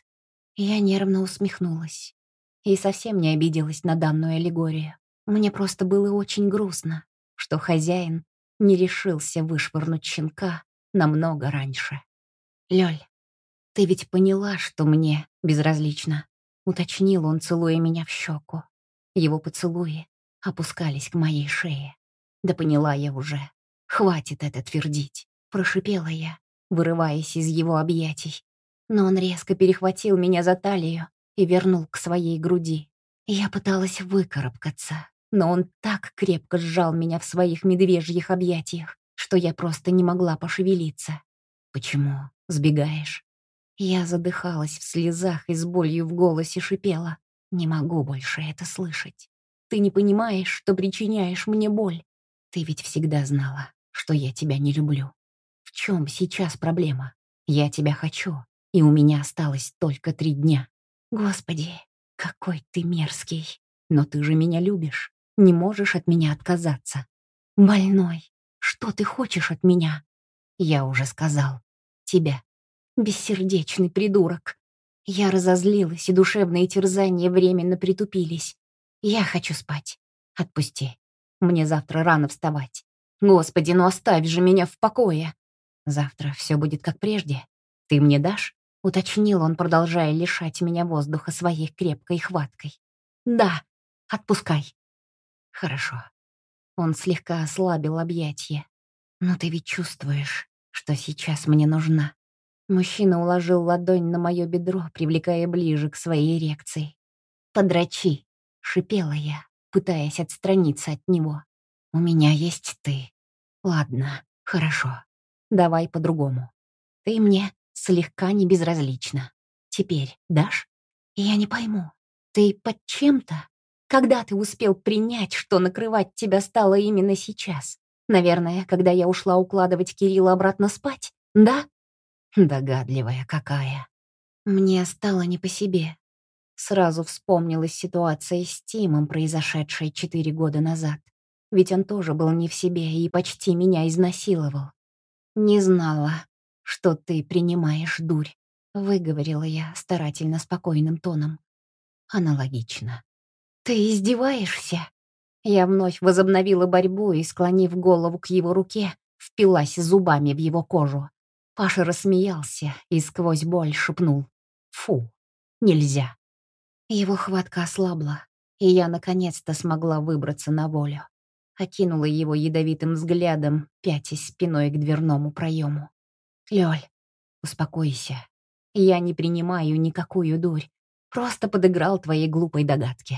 Speaker 1: Я нервно усмехнулась и совсем не обиделась на данную аллегорию. Мне просто было очень грустно, что хозяин не решился вышвырнуть щенка намного раньше. «Лёль, ты ведь поняла, что мне безразлично?» — уточнил он, целуя меня в щеку. Его поцелуи опускались к моей шее. «Да поняла я уже. Хватит это твердить», — прошипела я, вырываясь из его объятий. Но он резко перехватил меня за талию и вернул к своей груди. Я пыталась выкарабкаться, но он так крепко сжал меня в своих медвежьих объятиях, что я просто не могла пошевелиться. «Почему сбегаешь?» Я задыхалась в слезах и с болью в голосе шипела. «Не могу больше это слышать. Ты не понимаешь, что причиняешь мне боль. Ты ведь всегда знала, что я тебя не люблю. В чем сейчас проблема? Я тебя хочу, и у меня осталось только три дня. Господи, какой ты мерзкий. Но ты же меня любишь, не можешь от меня отказаться. Больной, что ты хочешь от меня?» Я уже сказал. Тебя. Бессердечный придурок. Я разозлилась, и душевные терзания временно притупились. Я хочу спать. Отпусти. Мне завтра рано вставать. Господи, ну оставь же меня в покое. Завтра все будет как прежде. Ты мне дашь? Уточнил он, продолжая лишать меня воздуха своей крепкой хваткой. Да, отпускай. Хорошо. Он слегка ослабил объятье. Но ты ведь чувствуешь, что сейчас мне нужна. Мужчина уложил ладонь на мое бедро, привлекая ближе к своей эрекции. «Подрачи!» — шипела я, пытаясь отстраниться от него. «У меня есть ты. Ладно, хорошо. Давай по-другому. Ты мне слегка не безразлична. Теперь дашь? Я не пойму. Ты под чем-то? Когда ты успел принять, что накрывать тебя стало именно сейчас? Наверное, когда я ушла укладывать Кирилла обратно спать, да?» Догадливая какая. Мне стало не по себе. Сразу вспомнилась ситуация с Тимом, произошедшая четыре года назад. Ведь он тоже был не в себе и почти меня изнасиловал. «Не знала, что ты принимаешь дурь», — выговорила я старательно спокойным тоном. «Аналогично». «Ты издеваешься?» Я вновь возобновила борьбу и, склонив голову к его руке, впилась зубами в его кожу. Паша рассмеялся и сквозь боль шепнул: «Фу, нельзя». Его хватка ослабла, и я наконец-то смогла выбраться на волю. Окинула его ядовитым взглядом, пятясь спиной к дверному проему. «Лёль, успокойся. Я не принимаю никакую дурь. Просто подыграл твоей глупой догадке.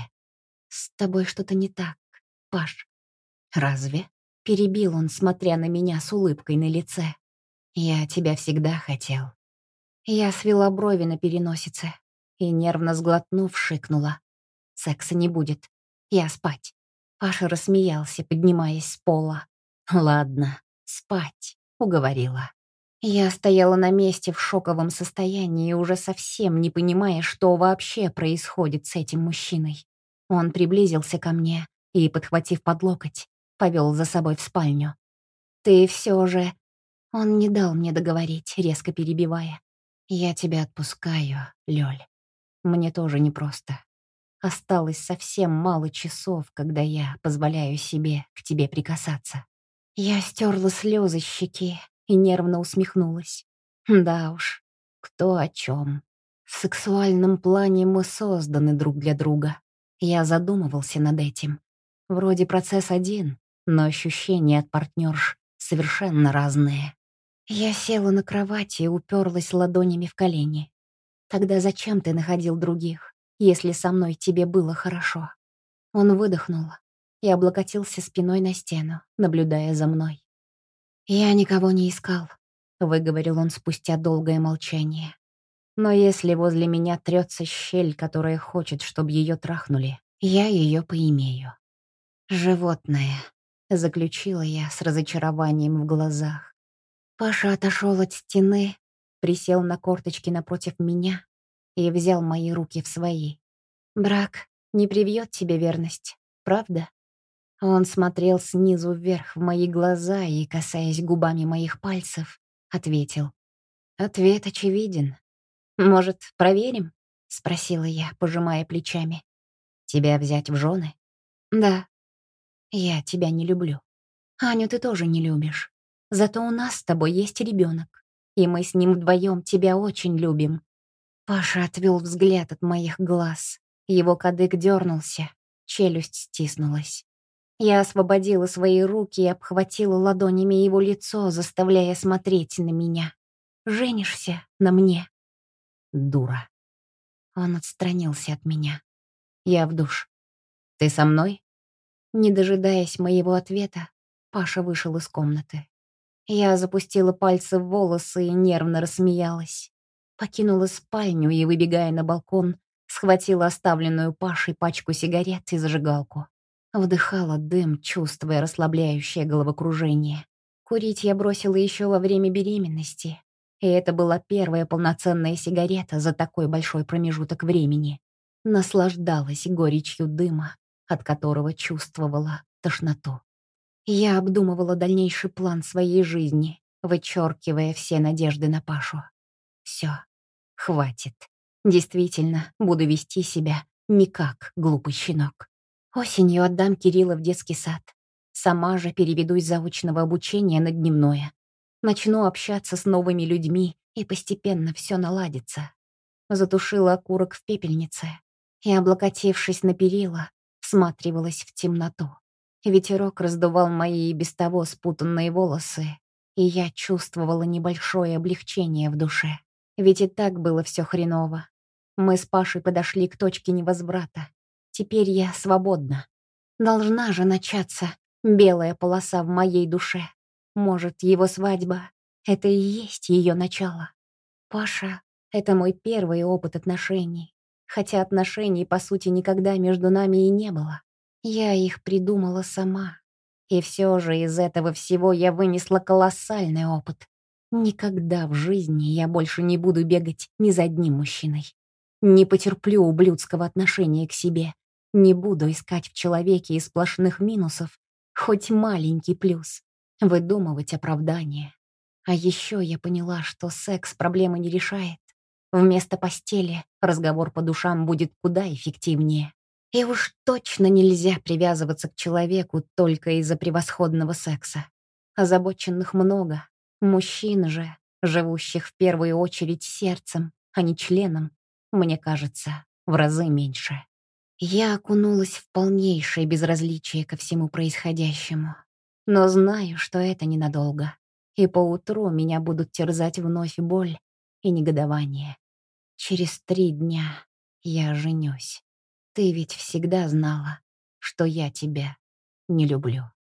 Speaker 1: С тобой что-то не так, Паш». «Разве?» — перебил он, смотря на меня с улыбкой на лице. «Я тебя всегда хотел». Я свела брови на переносице и, нервно сглотнув, шикнула. «Секса не будет. Я спать». Паша рассмеялся, поднимаясь с пола. «Ладно, спать», — уговорила. Я стояла на месте в шоковом состоянии, уже совсем не понимая, что вообще происходит с этим мужчиной. Он приблизился ко мне и, подхватив под локоть, повел за собой в спальню. «Ты все же...» Он не дал мне договорить, резко перебивая. «Я тебя отпускаю, Лёль. Мне тоже непросто. Осталось совсем мало часов, когда я позволяю себе к тебе прикасаться». Я стерла слезы с щеки и нервно усмехнулась. Да уж, кто о чем. В сексуальном плане мы созданы друг для друга. Я задумывался над этим. Вроде процесс один, но ощущения от партнерш совершенно разные. Я села на кровати и уперлась ладонями в колени. «Тогда зачем ты находил других, если со мной тебе было хорошо?» Он выдохнул и облокотился спиной на стену, наблюдая за мной. «Я никого не искал», — выговорил он спустя долгое молчание. Но если возле меня трется щель, которая хочет, чтобы ее трахнули, я ее поимею. «Животное», — заключила я с разочарованием в глазах. Паша отошел от стены, присел на корточки напротив меня и взял мои руки в свои. «Брак не привьет тебе верность, правда?» Он смотрел снизу вверх в мои глаза и, касаясь губами моих пальцев, ответил. «Ответ очевиден. Может, проверим?» — спросила я, пожимая плечами. «Тебя взять в жены?» «Да. Я тебя не люблю. Аню ты тоже не любишь. Зато у нас с тобой есть ребенок, и мы с ним вдвоем тебя очень любим». Паша отвел взгляд от моих глаз. Его кадык дернулся, челюсть стиснулась. Я освободила свои руки и обхватила ладонями его лицо, заставляя смотреть на меня. «Женишься на мне?» «Дура». Он отстранился от меня. «Я в душ. Ты со мной?» Не дожидаясь моего ответа, Паша вышел из комнаты. Я запустила пальцы в волосы и нервно рассмеялась. Покинула спальню и, выбегая на балкон, схватила оставленную Пашей пачку сигарет и зажигалку. Вдыхала дым, чувствуя расслабляющее головокружение. Курить я бросила еще во время беременности, и это была первая полноценная сигарета за такой большой промежуток времени. Наслаждалась горечью дыма, от которого чувствовала тошноту. Я обдумывала дальнейший план своей жизни, вычеркивая все надежды на Пашу. Все, хватит. Действительно, буду вести себя не как глупый щенок. Осенью отдам Кирилла в детский сад. Сама же переведусь с заочного обучения на дневное. Начну общаться с новыми людьми, и постепенно все наладится. Затушила окурок в пепельнице и, облокотившись на перила, всматривалась в темноту. Ветерок раздувал мои и без того спутанные волосы, и я чувствовала небольшое облегчение в душе. Ведь и так было все хреново. Мы с Пашей подошли к точке невозврата. Теперь я свободна. Должна же начаться белая полоса в моей душе. Может, его свадьба — это и есть ее начало. Паша — это мой первый опыт отношений. Хотя отношений, по сути, никогда между нами и не было. Я их придумала сама. И все же из этого всего я вынесла колоссальный опыт. Никогда в жизни я больше не буду бегать ни за одним мужчиной. Не потерплю ублюдского отношения к себе. Не буду искать в человеке из сплошных минусов хоть маленький плюс. Выдумывать оправдания. А еще я поняла, что секс проблемы не решает. Вместо постели разговор по душам будет куда эффективнее. И уж точно нельзя привязываться к человеку только из-за превосходного секса. Озабоченных много. Мужчин же, живущих в первую очередь сердцем, а не членом, мне кажется, в разы меньше. Я окунулась в полнейшее безразличие ко всему происходящему. Но знаю, что это ненадолго. И поутру меня будут терзать вновь боль и негодование. Через три дня я женюсь. Ты ведь всегда знала, что я тебя не люблю.